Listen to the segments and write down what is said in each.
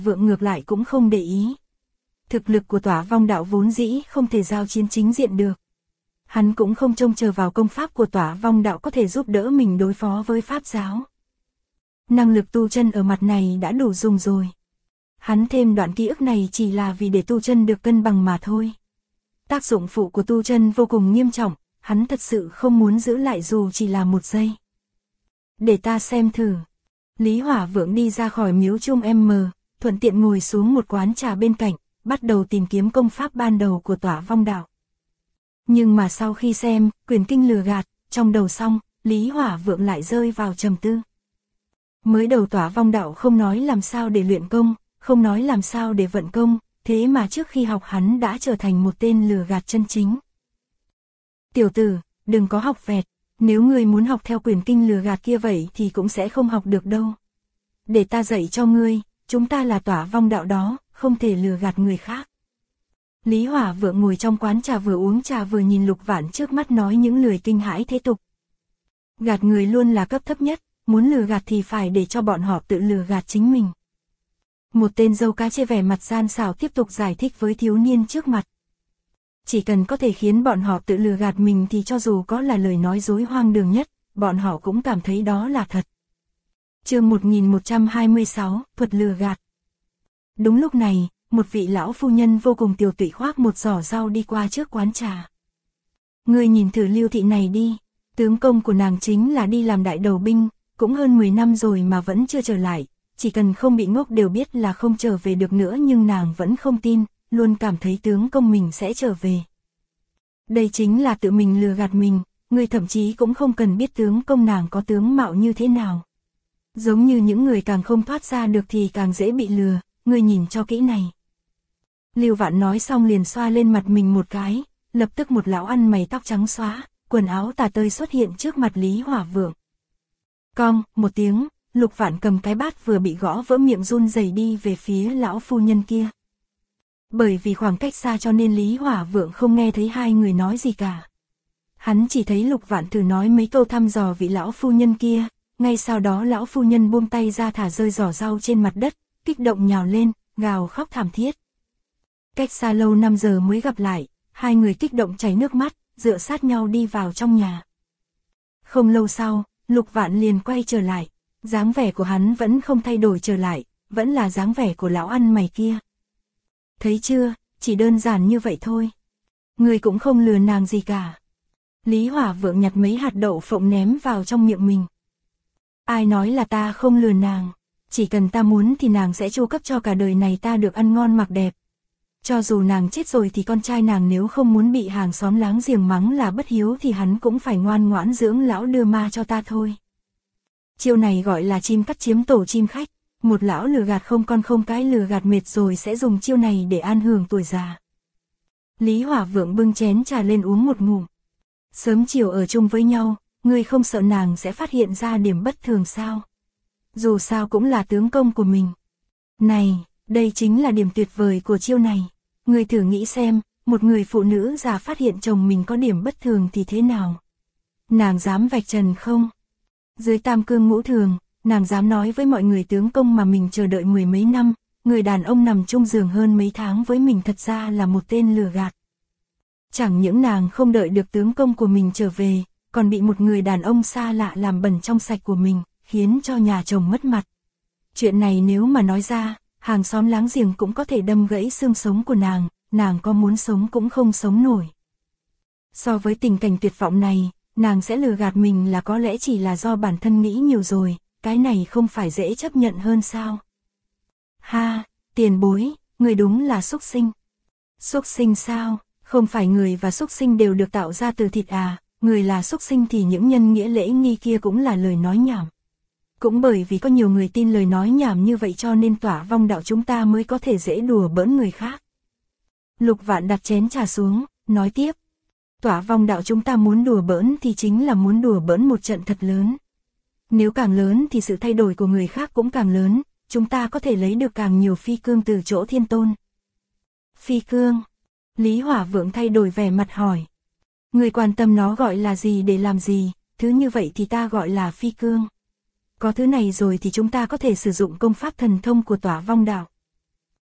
Vượng ngược lại cũng không để ý. Thực lực của Tỏa Vong đạo vốn dĩ không thể giao chiến chính diện được. Hắn cũng không trông chờ vào công pháp của Tỏa Vong đạo có thể giúp đỡ mình đối phó với pháp giáo. Năng lực tu chân ở mặt này đã đủ dùng rồi. Hắn thêm đoạn ký ức này chỉ là vì để tu chân được cân bằng mà thôi. Tác dụng phụ của tu chân vô cùng nghiêm trọng, hắn thật sự không muốn giữ lại dù chỉ là một giây. Để ta xem thử. Lý Hỏa Vượng đi ra khỏi miếu Trung M, thuận tiện ngồi xuống một quán trà bên cạnh, bắt đầu tìm kiếm công pháp ban đầu của Tỏa Vong đạo. Nhưng mà sau khi xem quyển kinh lừa gạt, trong đầu xong, Lý Hỏa Vượng lại rơi vào trầm tư. Mới đầu Tỏa Vong đạo không nói làm sao để luyện công, không nói làm sao để vận công, thế mà trước khi học hắn đã trở thành một tên lừa gạt chân chính. Tiểu tử, đừng có học vẹt, nếu ngươi muốn học theo quyển kinh lừa gạt kia vậy thì cũng sẽ không học được đâu. Để ta dạy cho ngươi, chúng ta là Tỏa Vong đạo đó, không thể lừa gạt người khác. Lý Hỏa Vượng ngồi trong quán trà vừa uống trà vừa nhìn Lục Vạn trước mắt nói những lời kinh hãi thế tục. Gạt người luôn là cấp thấp nhất, muốn lừa gạt thì phải để cho bọn họ tự lừa gạt chính mình. Một tên dâu cá chê vẻ mặt gian xảo tiếp tục giải thích với thiếu niên trước mặt. Chỉ cần có thể khiến bọn họ tự lừa gạt mình thì cho dù có là lời nói dối hoang đường nhất, bọn họ cũng cảm thấy đó là thật. Chương 1126, thuật lừa gạt. Đúng lúc này, một vị lão phu nhân vô cùng tiều tụy khoác một giỏ rau đi qua trước quán trà. Ngươi nhìn thử Lưu thị này đi, tướng công của nàng chính là đi làm đại đầu binh, cũng hơn 10 năm rồi mà vẫn chưa trở lại, chỉ cần không bị ngốc đều biết là không trở về được nữa nhưng nàng vẫn không tin, luôn cảm thấy tướng công mình sẽ trở về. Đây chính là tự mình lừa gạt mình, ngươi thậm chí cũng không cần biết tướng công nàng có tướng mạo như thế nào. Giống như những người càng không thoát ra được thì càng dễ bị lừa, ngươi nhìn cho kỹ này. Lưu Vạn nói xong liền xoa lên mặt mình một cái, lập tức một lão ăn mày tóc trắng xóa, quần áo tả tơi xuất hiện trước mặt Lý Hỏa Vượng. Cong, một tiếng, Lục Vạn cầm cái bát vừa bị gõ vỡ miệng run rẩy đi về phía lão phu nhân kia. Bởi vì khoảng cách xa cho nên Lý Hỏa Vượng không nghe thấy hai người nói gì cả. Hắn chỉ thấy Lục Vạn thử nói mấy câu thăm dò vị lão phu nhân kia, ngay sau đó lão phu nhân buông tay ra thả rơi giỏ rau trên mặt đất, kích động nhào lên, gào khóc thảm thiết. Cách xa lâu 5 giờ mới gặp lại, hai người kích động chảy nước mắt, dựa sát nhau đi vào trong nhà. Không lâu sau, Lục Vạn liền quay trở lại, dáng vẻ của hắn vẫn không thay đổi trở lại, vẫn là dáng vẻ của lão ăn mày kia. Thấy chưa, chỉ đơn giản như vậy thôi. Người cũng không lừa nàng gì cả. Lý Hỏa Vượng nhặt mấy hạt đậu phộng ném vào trong miệng mình. Ai nói là ta không lừa nàng, chỉ cần ta muốn thì nàng sẽ chu cấp cho cả đời này ta được ăn ngon mặc đẹp. Cho dù nàng chết rồi thì con trai nàng nếu không muốn bị hàng xóm láng giềng mắng là bất hiếu thì hắn cũng phải ngoan ngoãn dưỡng lão đưa ma cho ta thôi. Chiêu này gọi là chim cắt chiếm tổ chim khách, một lão lừa gạt không con không cái lừa gạt mệt rồi sẽ dùng chiêu này để an hưởng tuổi già. Lý Hỏa Vượng bưng chén trà lên uống một ngụm. Sớm chiều ở chung với nhau, ngươi không sợ nàng sẽ phát hiện ra điểm bất thường sao? Dù sao cũng là tướng công của mình. Này, đây chính là điểm tuyệt vời của chiêu này. Ngươi thử nghĩ xem, một người phụ nữ già phát hiện chồng mình có điểm bất thường thì thế nào? Nàng dám vạch trần không? Dưới tam cương ngũ thường, nàng dám nói với mọi người tướng công mà mình chờ đợi 10 mấy năm, người đàn ông nằm chung giường hơn mấy tháng với mình thật ra là một tên lừa gạt. Chẳng những nàng không đợi được tướng công của mình trở về, còn bị một người đàn ông xa lạ làm bẩn trong sạch của mình, khiến cho nhà chồng mất mặt. Chuyện này nếu mà nói ra, hàng xóm láng giềng cũng có thể đâm gãy xương sống của nàng có muốn sống cũng không sống nổi. So với tình cảnh tuyệt vọng này, nàng sẽ lừa gạt mình là có lẽ chỉ là do bản thân nghĩ nhiều rồi, cái này không phải dễ chấp nhận hơn sao? Ha, tiền bối, người đúng là súc sinh. Súc sinh sao? Không phải người và súc sinh đều được tạo ra từ thịt à, người là súc sinh thì những nhân nghĩa lễ nghi kia cũng là lời nói nhảm. Cũng bởi vì có nhiều người tin lời nói nhảm như vậy cho nên Tỏa Vong đạo chúng ta mới có thể dễ đùa bỡn người khác. Lục Vạn đặt chén trà xuống, nói tiếp. Tỏa Vong đạo chúng ta muốn đùa bỡn thì chính là muốn đùa bỡn một trận thật lớn. Nếu càng lớn thì sự thay đổi của người khác cũng càng lớn, chúng ta có thể lấy được càng nhiều phi cương từ chỗ thiên tôn. Phi cương? Lý Hỏa Vượng thay đổi vẻ mặt hỏi. Người quan tâm nó gọi là gì để làm gì, thứ như vậy thì ta gọi là phi cương. Có thứ này rồi thì chúng ta có thể sử dụng công pháp thần thông của Tỏa Vong đạo.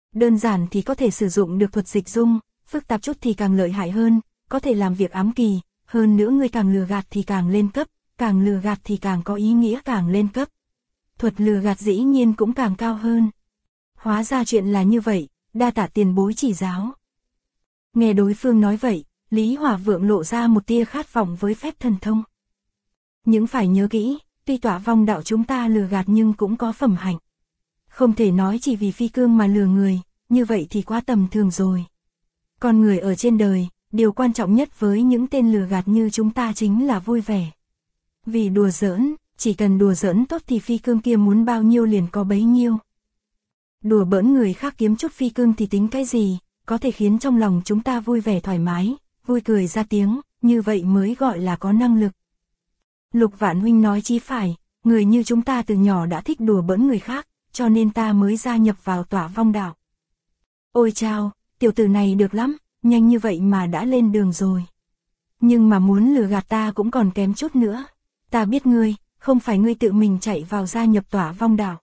đơn giản thì có thể sử dụng được thuật dịch dung, phức tạp chút thì càng lợi hại hơn, có thể làm việc ám kỳ, hơn nữa người càng lừa gạt thì càng lên cấp, càng lừa gạt thì càng có ý nghĩa càng lên cấp. Thuật lừa gạt dĩ nhiên cũng càng cao hơn. Hóa ra chuyện là như vậy, đa tạ tiền bối chỉ giáo. Nghe đối phương nói vậy, Lý Hỏa Vượng lộ ra một tia khát vọng với phép thần thông. Nhưng phải nhớ kỹ, tuy Tỏa Vong đạo chúng ta lừa gạt nhưng cũng có phẩm hạnh. Không thể nói chỉ vì phi cương mà lừa người, như vậy thì quá tầm thường rồi. Con người ở trên đời, điều quan trọng nhất với những tên lừa gạt như chúng ta chính là vui vẻ. Vì đùa giỡn, chỉ cần đùa giỡn tốt thì phi cương kia muốn bao nhiêu liền có bấy nhiêu. Đùa bỡn người khác kiếm chút phi cương thì tính cái gì, có thể khiến trong lòng chúng ta vui vẻ thoải mái, vui cười ra tiếng, như vậy mới gọi là có năng lực. Lục Vạn huynh nói chí phải, người như chúng ta từ nhỏ đã thích đùa bỡn người khác, cho nên ta mới gia nhập vào Tỏa Vong đạo. Ôi chao, tiểu tử này được lắm, nhanh như vậy mà đã lên đường rồi. Nhưng mà muốn lừa gạt ta cũng còn kém chút nữa. Ta biết ngươi, không phải ngươi tự mình chạy vào gia nhập Tỏa Vong đạo.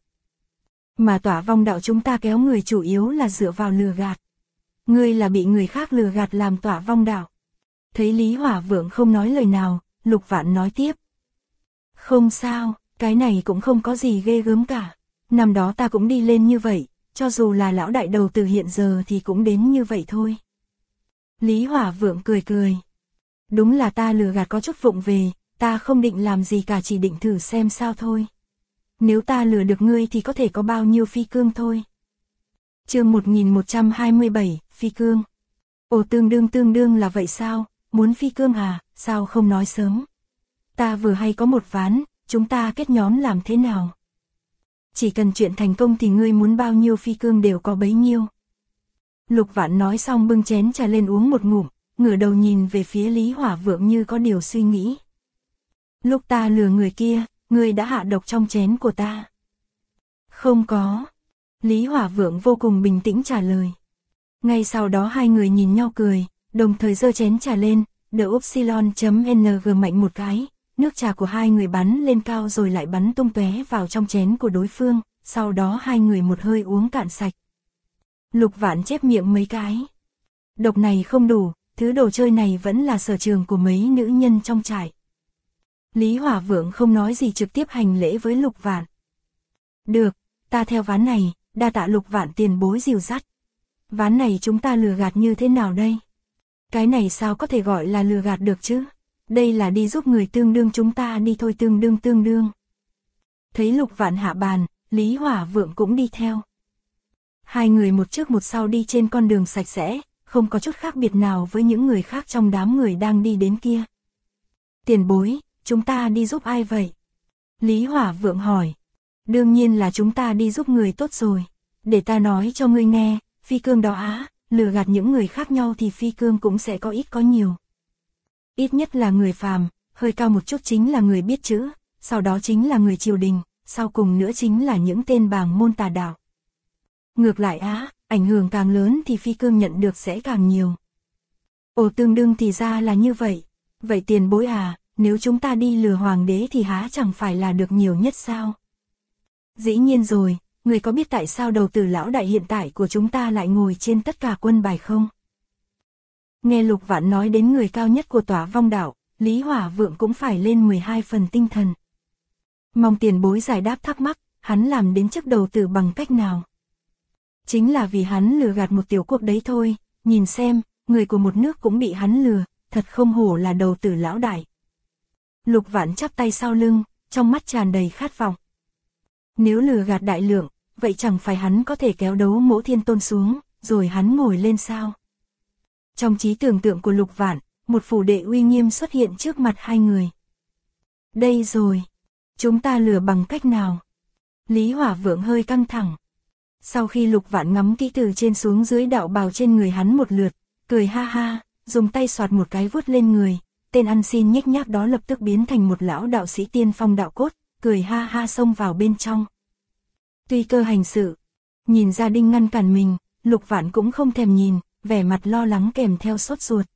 Mà Tỏa Vong đạo chúng ta kéo người chủ yếu là dựa vào lừa gạt. Ngươi là bị người khác lừa gạt làm Tỏa Vong đạo. Thấy Lý Hỏa Vượng không nói lời nào, Lục Vạn nói tiếp. Không sao, cái này cũng không có gì ghê gớm cả. Năm đó ta cũng đi lên như vậy, cho dù là lão đại đầu từ hiện giờ thì cũng đến như vậy thôi. Lý Hỏa Vượng cười cười. Đúng là ta lừa gạt có chút vụng về, ta không định làm gì cả, chỉ định thử xem sao thôi. Nếu ta lừa được ngươi thì có thể có bao nhiêu phi cương thôi. Chương 1127, phi cương. Ồ, tương đương là vậy sao, muốn phi cương à, sao không nói sớm. Ta vừa hay có một ván, chúng ta kết nhóm làm thế nào? Chỉ cần chuyện thành công thì ngươi muốn bao nhiêu phi cương đều có bấy nhiêu. Lục Vạn nói xong bưng chén trà lên uống một ngụm, ngửa đầu nhìn về phía Lý Hỏa Vượng như có điều suy nghĩ. Lúc ta lừa người kia, ngươi đã hạ độc trong chén của ta. Không có. Lý Hỏa Vượng vô cùng bình tĩnh trả lời. Ngay sau đó hai người nhìn nhau cười, đồng thời giơ chén trà lên, đỡ upsilon.ng mạnh một cái, nước trà của hai người bắn lên cao rồi lại bắn tung tóe vào trong chén của đối phương, sau đó hai người một hơi uống cạn sạch. Lục Vạn chép miệng mấy cái. Độc này không đủ, thứ đồ chơi này vẫn là sở trường của mấy nữ nhân trong trại. Lý Hỏa Vượng không nói gì trực tiếp hành lễ với Lục Vạn. Được, ta theo ván này, đa tạ Lục Vạn tiền bối dìu dắt. Ván này chúng ta lừa gạt như thế nào đây? Cái này sao có thể gọi là lừa gạt được chứ? Đây là đi giúp người, tương đương chúng ta đi thôi, tương đương. Thấy Lục Vạn hạ bàn, Lý Hỏa Vượng cũng đi theo. Hai người một trước một sau đi trên con đường sạch sẽ, không có chút khác biệt nào với những người khác trong đám người đang đi đến kia. Tiền bối, chúng ta đi giúp ai vậy? Lý Hỏa Vượng hỏi. Đương nhiên là chúng ta đi giúp người tốt rồi. Để ta nói cho ngươi nghe, phi cương đó á, lừa gạt những người khác nhau thì phi cương cũng sẽ có ít có nhiều. Ít nhất là người phàm, hơi cao một chút chính là người biết chữ, sau đó chính là người triều đình, sau cùng nữa chính là những tên bàng môn tà đạo. Ngược lại á, ảnh hưởng càng lớn thì phi cương nhận được sẽ càng nhiều. Ồ, tương đương thì ra là như vậy. Vậy tiền bối à, nếu chúng ta đi lừa hoàng đế thì há chẳng phải là được nhiều nhất sao? Dĩ nhiên rồi, người có biết tại sao đầu tử lão đại hiện tại của chúng ta lại ngồi trên tất cả quân bài không? Nghe Lục Vạn nói đến người cao nhất của Tỏa Vong đạo, Lý Hỏa Vượng cũng phải lên 12 phần tinh thần. Mong tiền bối giải đáp thắc mắc, hắn làm đến chức đầu tử bằng cách nào? Chính là vì hắn lừa gạt một tiểu quốc đấy thôi, nhìn xem, người của một nước cũng bị hắn lừa, thật không hổ là đầu tử lão đại. Lục Vạn chắp tay sau lưng, trong mắt tràn đầy khát vọng. Nếu lừa gạt đại lượng, vậy chẳng phải hắn có thể kéo đấu Mỗ Thiên Tôn xuống, rồi hắn ngồi lên sao? Trong trí tưởng tượng của Lục Vạn, một phủ đệ uy nghiêm xuất hiện trước mặt hai người. Đây rồi, chúng ta lừa bằng cách nào? Lý Hỏa Vượng hơi căng thẳng. Sau khi Lục Vạn ngắm kỹ từ trên xuống dưới đạo bào trên người hắn một lượt, cười ha ha, dùng tay xoạt một cái vuốt lên người, tên ăn xin nhếch nhác đó lập tức biến thành một lão đạo sĩ tiên phong đạo cốt, cười ha ha xông vào bên trong. Tuy cơ hành sự, nhìn gia đình ngăn cản mình, Lục Vạn cũng không thèm nhìn, vẻ mặt lo lắng kèm theo sốt ruột.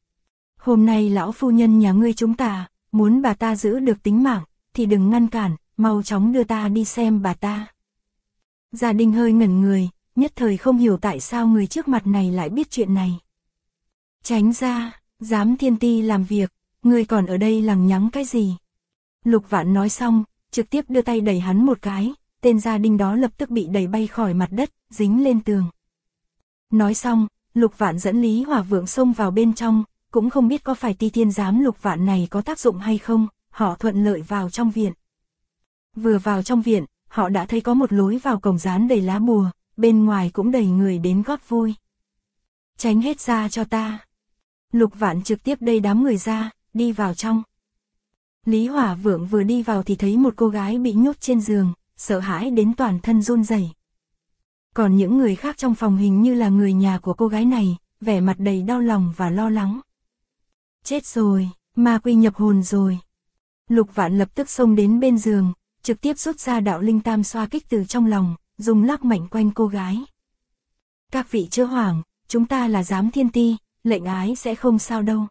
Hôm nay lão phu nhân nhà ngươi chúng ta, muốn bà ta giữ được tính mạng, thì đừng ngăn cản, mau chóng đưa ta đi xem bà ta. Gia đình hơi ngẩn người, nhất thời không hiểu tại sao người trước mặt này lại biết chuyện này. Tránh ra, dám Thiên Ti làm việc, ngươi còn ở đây lằng nhằng cái gì? Lục Vạn nói xong, trực tiếp đưa tay đẩy hắn một cái, tên gia đình đó lập tức bị đẩy bay khỏi mặt đất, dính lên tường. Nói xong, Lục Vạn dẫn Lý Hỏa Vượng xông vào bên trong, cũng không biết có phải Ti Thiên giám Lục Vạn này có tác dụng hay không, họ thuận lợi vào trong viện. Vừa vào trong viện, họ đã thấy có một lối vào cổng dán đầy lá bùa, bên ngoài cũng đầy người đến góp vui. Tránh hết ra cho ta. Lục Vạn trực tiếp đẩy đám người ra, đi vào trong. Lý Hỏa Vượng vừa đi vào thì thấy một cô gái bị nhốt trên giường, sợ hãi đến toàn thân run rẩy. Còn những người khác trong phòng hình như là người nhà của cô gái này, vẻ mặt đầy đau lòng và lo lắng. Chết rồi, ma quy nhập hồn rồi. Lục Vạn lập tức xông đến bên giường, trực tiếp rút ra đạo linh tam xoa kích từ trong lòng, dùng lắc mạnh quanh cô gái. Các vị chớ hoảng, chúng ta là giám Thiên Ti, lệnh ái sẽ không sao đâu.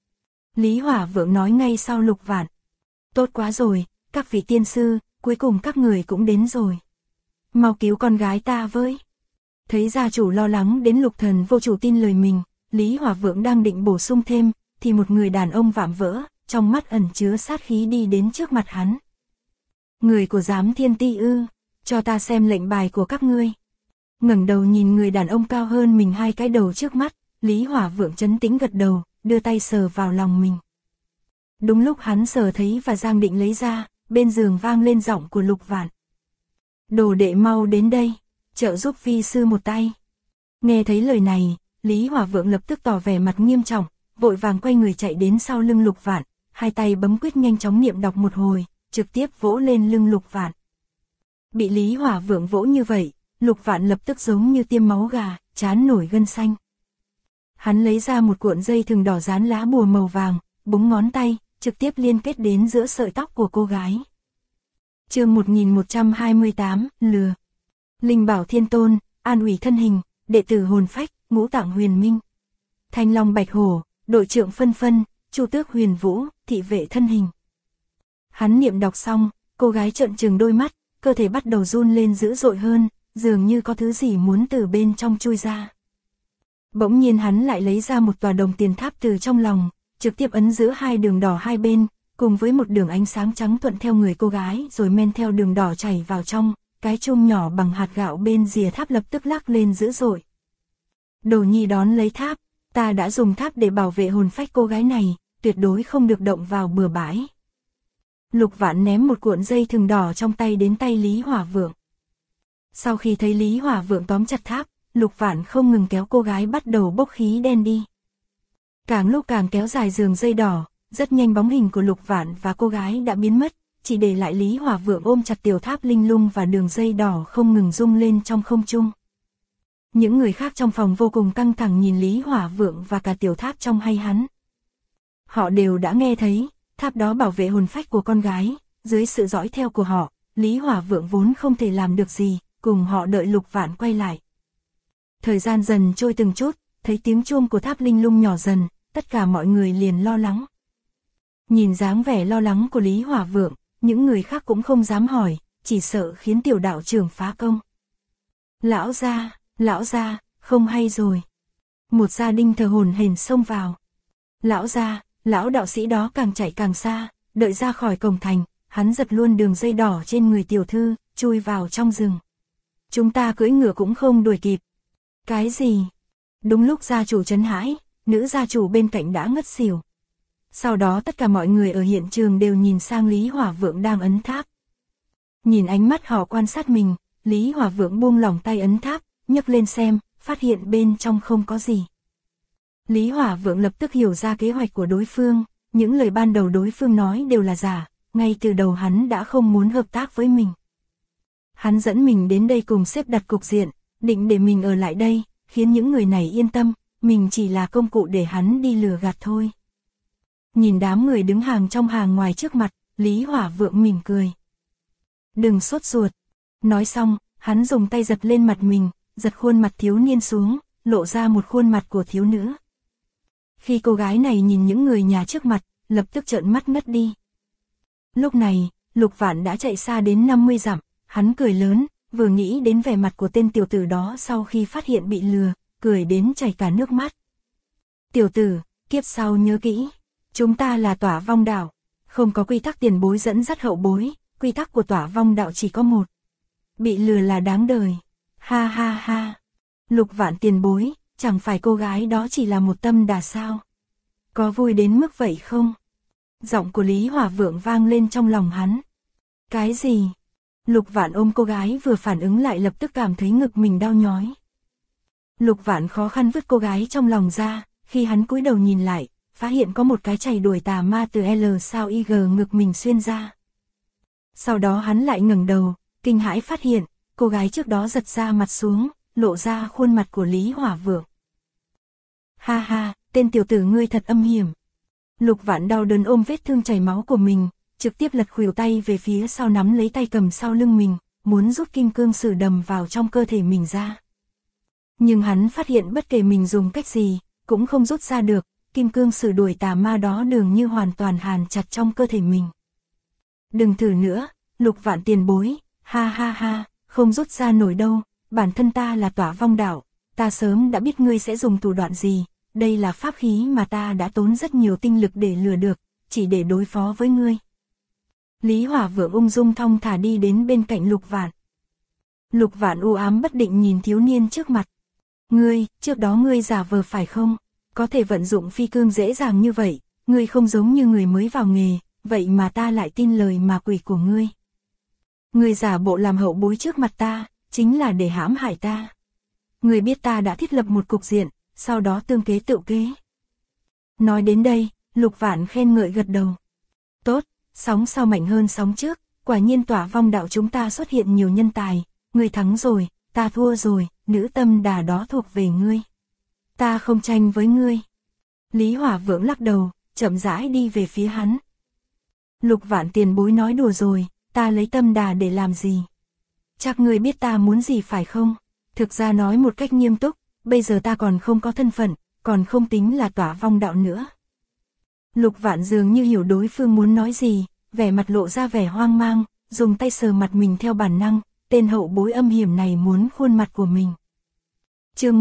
Lý Hỏa Vượng nói ngay sau Lục Vạn. Tốt quá rồi, các vị tiên sư, cuối cùng các người cũng đến rồi. Mau cứu con gái ta với. Thấy gia chủ lo lắng đến Lục Thần vô chủ tin lời mình, Lý Hỏa Vượng đang định bổ sung thêm, thì một người đàn ông vạm vỡ, trong mắt ẩn chứa sát khí đi đến trước mặt hắn. Người của giám Thiên Ti ư, cho ta xem lệnh bài của các ngươi. Ngẩng đầu nhìn người đàn ông cao hơn mình 2 cái đầu trước mắt, Lý Hỏa Vượng trấn tĩnh gật đầu, đưa tay sờ vào lòng mình. Đúng lúc hắn sờ thấy và Giang định lấy ra, bên giường vang lên giọng của Lục Vạn. Đồ đệ mau đến đây, trợ giúp vi sư một tay. Nghe thấy lời này, Lý Hỏa Vượng lập tức tỏ vẻ mặt nghiêm trọng, vội vàng quay người chạy đến sau lưng Lục Vạn, 2 tay bấm quyết nhanh chóng niệm đọc một hồi, trực tiếp vỗ lên lưng Lục Vạn. Bị Lý Hỏa Vượng vỗ như vậy, Lục Vạn lập tức giống như tiêm máu gà, trán nổi gân xanh. Hắn lấy ra một cuộn dây thừng đỏ dán lá bùa màu vàng, búng ngón tay, trực tiếp liên kết đến giữa sợi tóc của cô gái. Chương 1128, lừa. Linh bảo thiên tôn, an ủy thân hình, đệ tử hồn phách, ngũ tạng huyền minh. Thanh long bạch hổ, đội trưởng phân phân, chu tước huyền vũ, thị vệ thân hình. Hắn niệm đọc xong, cô gái trợn trừng đôi mắt, cơ thể bắt đầu run lên dữ dội hơn, dường như có thứ gì muốn từ bên trong chui ra. Bỗng nhiên hắn lại lấy ra một tòa đồng tiền tháp từ trong lòng, trực tiếp ấn giữa 2 đường đỏ hai bên, cùng với một đường ánh sáng trắng thuận theo người cô gái rồi men theo đường đỏ chảy vào trong, cái chuông nhỏ bằng hạt gạo bên rìa tháp lập tức lắc lên dữ dội. Đồ nhi đón lấy tháp, ta đã dùng tháp để bảo vệ hồn phách cô gái này, tuyệt đối không được động vào bừa bãi. Lục Vạn ném một cuộn dây thừng đỏ trong tay đến tay Lý Hỏa Vượng. Sau khi thấy Lý Hỏa Vượng tóm chặt tháp, Lục Vạn không ngừng kéo cô gái bắt đầu bốc khí đen đi. Càng lúc càng kéo dài giường dây đỏ, rất nhanh bóng hình của Lục Vạn và cô gái đã biến mất, chỉ để lại Lý Hỏa Vượng ôm chặt tiểu tháp linh lung và đường dây đỏ không ngừng rung lên trong không trung. Những người khác trong phòng vô cùng căng thẳng nhìn Lý Hỏa Vượng và cả tiểu tháp trong hay hắn. Họ đều đã nghe thấy, tháp đó bảo vệ hồn phách của con gái, dưới sự dõi theo của họ, Lý Hỏa Vượng vốn không thể làm được gì, cùng họ đợi Lục Vạn quay lại. Thời gian dần trôi từng chút, thấy tiếng chuông của tháp linh lung nhỏ dần, tất cả mọi người liền lo lắng. Nhìn dáng vẻ lo lắng của Lý Hỏa Vượng, những người khác cũng không dám hỏi, chỉ sợ khiến tiểu đạo trưởng phá công. Lão gia, không hay rồi. Một gia đình thờ hổn hển xông vào. Lão gia, lão đạo sĩ đó càng chạy càng xa, đợi ra khỏi cổng thành, hắn giật luôn đường dây đỏ trên người tiểu thư, chui vào trong rừng. Chúng ta cưỡi ngựa cũng không đuổi kịp. Cái gì? Đúng lúc gia chủ trấn hãi, nữ gia chủ bên cạnh đã ngất xỉu. Sau đó tất cả mọi người ở hiện trường đều nhìn sang Lý Hỏa Vượng đang ấn tháp. Nhìn ánh mắt họ quan sát mình, Lý Hỏa Vượng buông lỏng tay ấn tháp, nhấc lên xem, phát hiện bên trong không có gì. Lý Hỏa Vượng lập tức hiểu ra kế hoạch của đối phương, những lời ban đầu đối phương nói đều là giả, ngay từ đầu hắn đã không muốn hợp tác với mình. Hắn dẫn mình đến đây cùng xếp đặt cục diện, định để mình ở lại đây, khiến những người này yên tâm, mình chỉ là công cụ để hắn đi lừa gạt thôi. Nhìn đám người đứng hàng trong hàng ngoài trước mặt, Lý Hỏa Vượng mỉm cười. Đừng sốt ruột. Nói xong, hắn dùng tay giật lên mặt mình, giật khuôn mặt thiếu niên xuống, lộ ra một khuôn mặt của thiếu nữ. Khi cô gái này nhìn những người nhà trước mặt, lập tức trợn mắt ngất đi. Lúc này, Lục Vạn đã chạy xa đến 50 dặm, hắn cười lớn, vừa nghĩ đến vẻ mặt của tên tiểu tử đó sau khi phát hiện bị lừa, cười đến chảy cả nước mắt. Tiểu tử, kiếp sau nhớ kỹ, chúng ta là Tỏa Vong đạo, không có quy tắc tiền bối dẫn dắt hậu bối, quy tắc của Tỏa Vong đạo chỉ có một. Bị lừa là đáng đời. Ha ha ha. Lục Vạn tiền bối, chẳng phải cô gái đó chỉ là một tâm đà sao? Có vui đến mức vậy không? Giọng của Lý Hỏa Vượng vang lên trong lòng hắn. Cái gì? Lục Vạn ôm cô gái vừa phản ứng lại lập tức cảm thấy ngực mình đau nhói. Lục Vạn khó khăn vứt cô gái trong lòng ra, khi hắn cúi đầu nhìn lại, phát hiện có một cái chày đuổi tà ma từ L sao IG ngực mình xuyên ra. Sau đó hắn lại ngẩng đầu, kinh hãi phát hiện, cô gái trước đó giật ra mặt xuống, lộ ra khuôn mặt của Lý Hỏa Vượng. Ha ha, tên tiểu tử ngươi thật âm hiểm. Lục Vạn đau đớn ôm vết thương chảy máu của mình, trực tiếp lật khuỷu tay về phía sau nắm lấy tay cầm sau lưng mình, muốn rút kim cương sử đầm vào trong cơ thể mình ra. Nhưng hắn phát hiện bất kể mình dùng cách gì, cũng không rút ra được, kim cương sử đuổi tà ma đó dường như hoàn toàn hàn chặt trong cơ thể mình. Đừng thử nữa, Lục Vạn tiền bối, ha ha ha, không rút ra nổi đâu, bản thân ta là Tỏa Vong đạo, ta sớm đã biết ngươi sẽ dùng thủ đoạn gì, đây là pháp khí mà ta đã tốn rất nhiều tinh lực để lừa được, chỉ để đối phó với ngươi. Lý Hỏa Vượng ung dung thong thả đi đến bên cạnh Lục Vạn. Lục Vạn u ám bất định nhìn thiếu niên trước mặt. Ngươi, trước đó ngươi giả vờ phải không? Có thể vận dụng phi cương dễ dàng như vậy, ngươi không giống như người mới vào nghề, vậy mà ta lại tin lời mà quỷ của ngươi. Ngươi giả bộ làm hậu bối trước mặt ta, chính là để hãm hại ta. Ngươi biết ta đã thiết lập một cục diện, sau đó tương kế tự kế. Nói đến đây, Lục Vạn khen ngợi gật đầu. Tốt, sóng sau mạnh hơn sóng trước, quả nhiên Tỏa Vong đạo chúng ta xuất hiện nhiều nhân tài, ngươi thắng rồi, ta thua rồi, nữ tâm đà đó thuộc về ngươi. Ta không tranh với ngươi. Lý Hỏa Vượng lắc đầu, chậm rãi đi về phía hắn. Lục Vạn tiền bối nói đùa rồi, ta lấy tâm đà để làm gì? Chắc ngươi biết ta muốn gì phải không? Thực ra nói một cách nghiêm túc, bây giờ ta còn không có thân phận, còn không tính là Tỏa Vong đạo nữa. Lục Vạn dường như hiểu đối phương muốn nói gì, vẻ mặt lộ ra vẻ hoang mang, dùng tay sờ mặt mình theo bản năng, tên hậu bối âm hiểm này muốn khuôn mặt của mình. Chương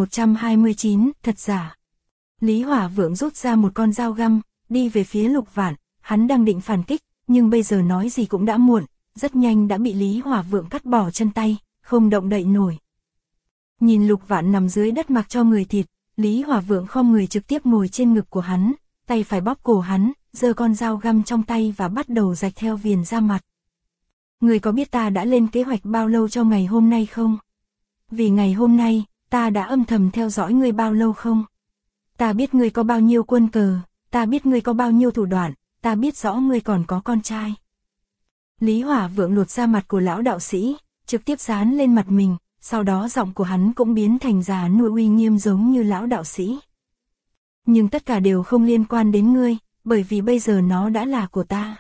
1129, thật giả. Lý Hỏa Vượng rút ra một con dao găm, đi về phía Lục Vạn, hắn đang định phản kích, nhưng bây giờ nói gì cũng đã muộn, rất nhanh đã bị Lý Hỏa Vượng cắt bỏ chân tay, không động đậy nổi. Nhìn Lục Vạn nằm dưới đất mặc cho người thịt, Lý Hỏa Vượng khom người trực tiếp ngồi trên ngực của hắn, tay phải bóp cổ hắn, giơ con dao găm trong tay và bắt đầu rạch theo viền da mặt. Ngươi có biết ta đã lên kế hoạch bao lâu cho ngày hôm nay không? Vì ngày hôm nay, ta đã âm thầm theo dõi ngươi bao lâu không? Ta biết ngươi có bao nhiêu quân cờ, ta biết ngươi có bao nhiêu thủ đoạn, ta biết rõ ngươi còn có con trai. Lý Hỏa Vượng lột da mặt của lão đạo sĩ, trực tiếp dán lên mặt mình, sau đó giọng của hắn cũng biến thành già nua uy nghiêm giống như lão đạo sĩ. Nhưng tất cả đều không liên quan đến ngươi, bởi vì bây giờ nó đã là của ta.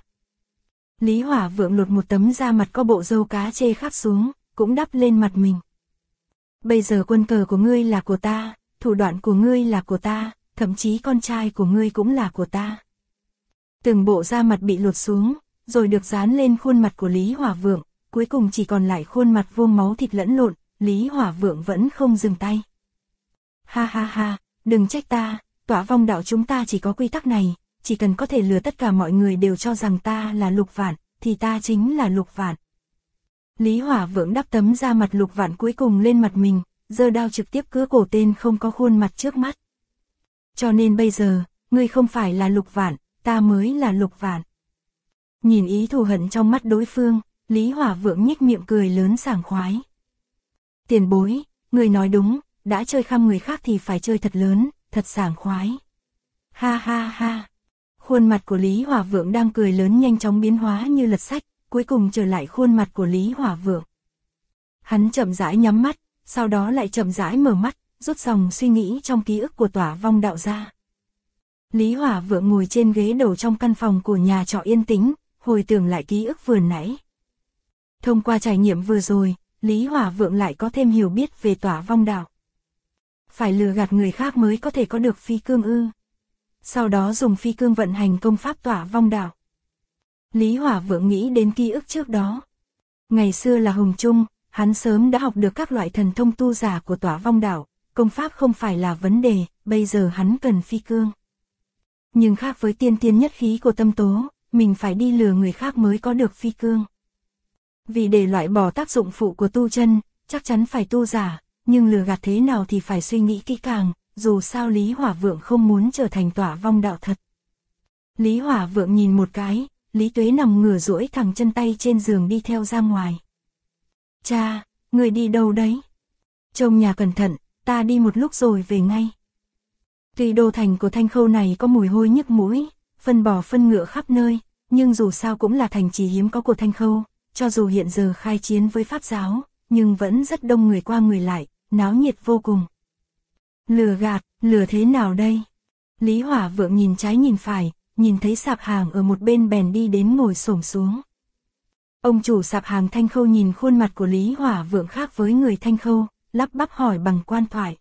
Lý Hỏa Vượng lột một tấm da mặt có bộ râu cá chê khắc xuống, cũng đắp lên mặt mình. Bây giờ quân cờ của ngươi là của ta, thủ đoạn của ngươi là của ta, thậm chí con trai của ngươi cũng là của ta. Từng bộ da mặt bị lột xuống, rồi được dán lên khuôn mặt của Lý Hỏa Vượng, cuối cùng chỉ còn lại khuôn mặt vô máu thịt lẫn lộn, Lý Hỏa Vượng vẫn không dừng tay. Ha ha ha, đừng trách ta, Tỏa Vong đạo chúng ta chỉ có quy tắc này, chỉ cần có thể lừa tất cả mọi người đều cho rằng ta là Lục Vạn, thì ta chính là Lục Vạn. Lý Hỏa Vượng đắp tấm da mặt Lục Vạn cuối cùng lên mặt mình, giơ đao trực tiếp cứa cổ tên không có khuôn mặt trước mắt. Cho nên bây giờ, ngươi không phải là Lục Vạn, ta mới là Lục Vạn. Nhìn ý thù hận trong mắt đối phương, Lý Hỏa Vượng nhếch miệng cười lớn sảng khoái. Tiền bối, ngươi nói đúng, đã chơi khăm người khác thì phải chơi thật lớn, thật sảng khoái. Ha ha ha. Khuôn mặt của Lý Hỏa Vượng đang cười lớn nhanh chóng biến hóa như lật sách, cuối cùng trở lại khuôn mặt của Lý Hỏa Vượng. Hắn chậm rãi nhắm mắt, sau đó lại chậm rãi mở mắt, rút dòng suy nghĩ trong ký ức của Tỏa Vong đạo ra. Lý Hỏa Vượng ngồi trên ghế đầu trong căn phòng của nhà trọ yên tĩnh, hồi tưởng lại ký ức vừa nãy. Thông qua trải nghiệm vừa rồi, Lý Hỏa Vượng lại có thêm hiểu biết về Tỏa Vong đạo. Phải lừa gạt người khác mới có thể có được phi cương ư? Sau đó dùng phi cương vận hành công pháp Tỏa Vong đạo. Lý Hỏa Vượng nghĩ đến ký ức trước đó. Ngày xưa là Hồng Trung, Hắn sớm đã học được các loại thần thông tu giả của Tỏa Vong đạo, công pháp không phải là vấn đề, bây giờ hắn cần phi cương. Nhưng khác với tiên tiên nhất khí của Tâm Tố, mình phải đi lừa người khác mới có được phi cương. Vì để loại bỏ tác dụng phụ của tu chân, chắc chắn phải tu giả, nhưng lừa gạt thế nào thì phải suy nghĩ kỹ càng, dù sao Lý Hỏa Vượng không muốn trở thành Tỏa Vong đạo thật. Lý Hỏa Vượng nhìn một cái, Lý Tuế nằm ngửa duỗi thẳng chân tay trên giường đi theo ra ngoài. Cha, người đi đâu đấy? Trông nhà cẩn thận, ta đi một lúc rồi về ngay. Tuy đô thành của Thanh Khâu này có mùi hôi nhức mũi, phân bò phân ngựa khắp nơi, nhưng dù sao cũng là thành trì hiếm có của Thanh Khâu, cho dù hiện giờ khai chiến với Pháp giáo, nhưng vẫn rất đông người qua người lại, náo nhiệt vô cùng. Lừa gạt, lừa thế nào đây? Lý Hỏa Vượng nhìn trái nhìn phải, nhìn thấy sạp hàng ở một bên bèn đi đến ngồi xổm xuống. Ông chủ sạp hàng Thanh Khâu nhìn khuôn mặt của Lý Hỏa Vượng khác với người Thanh Khâu, lắp bắp hỏi bằng quan thoại.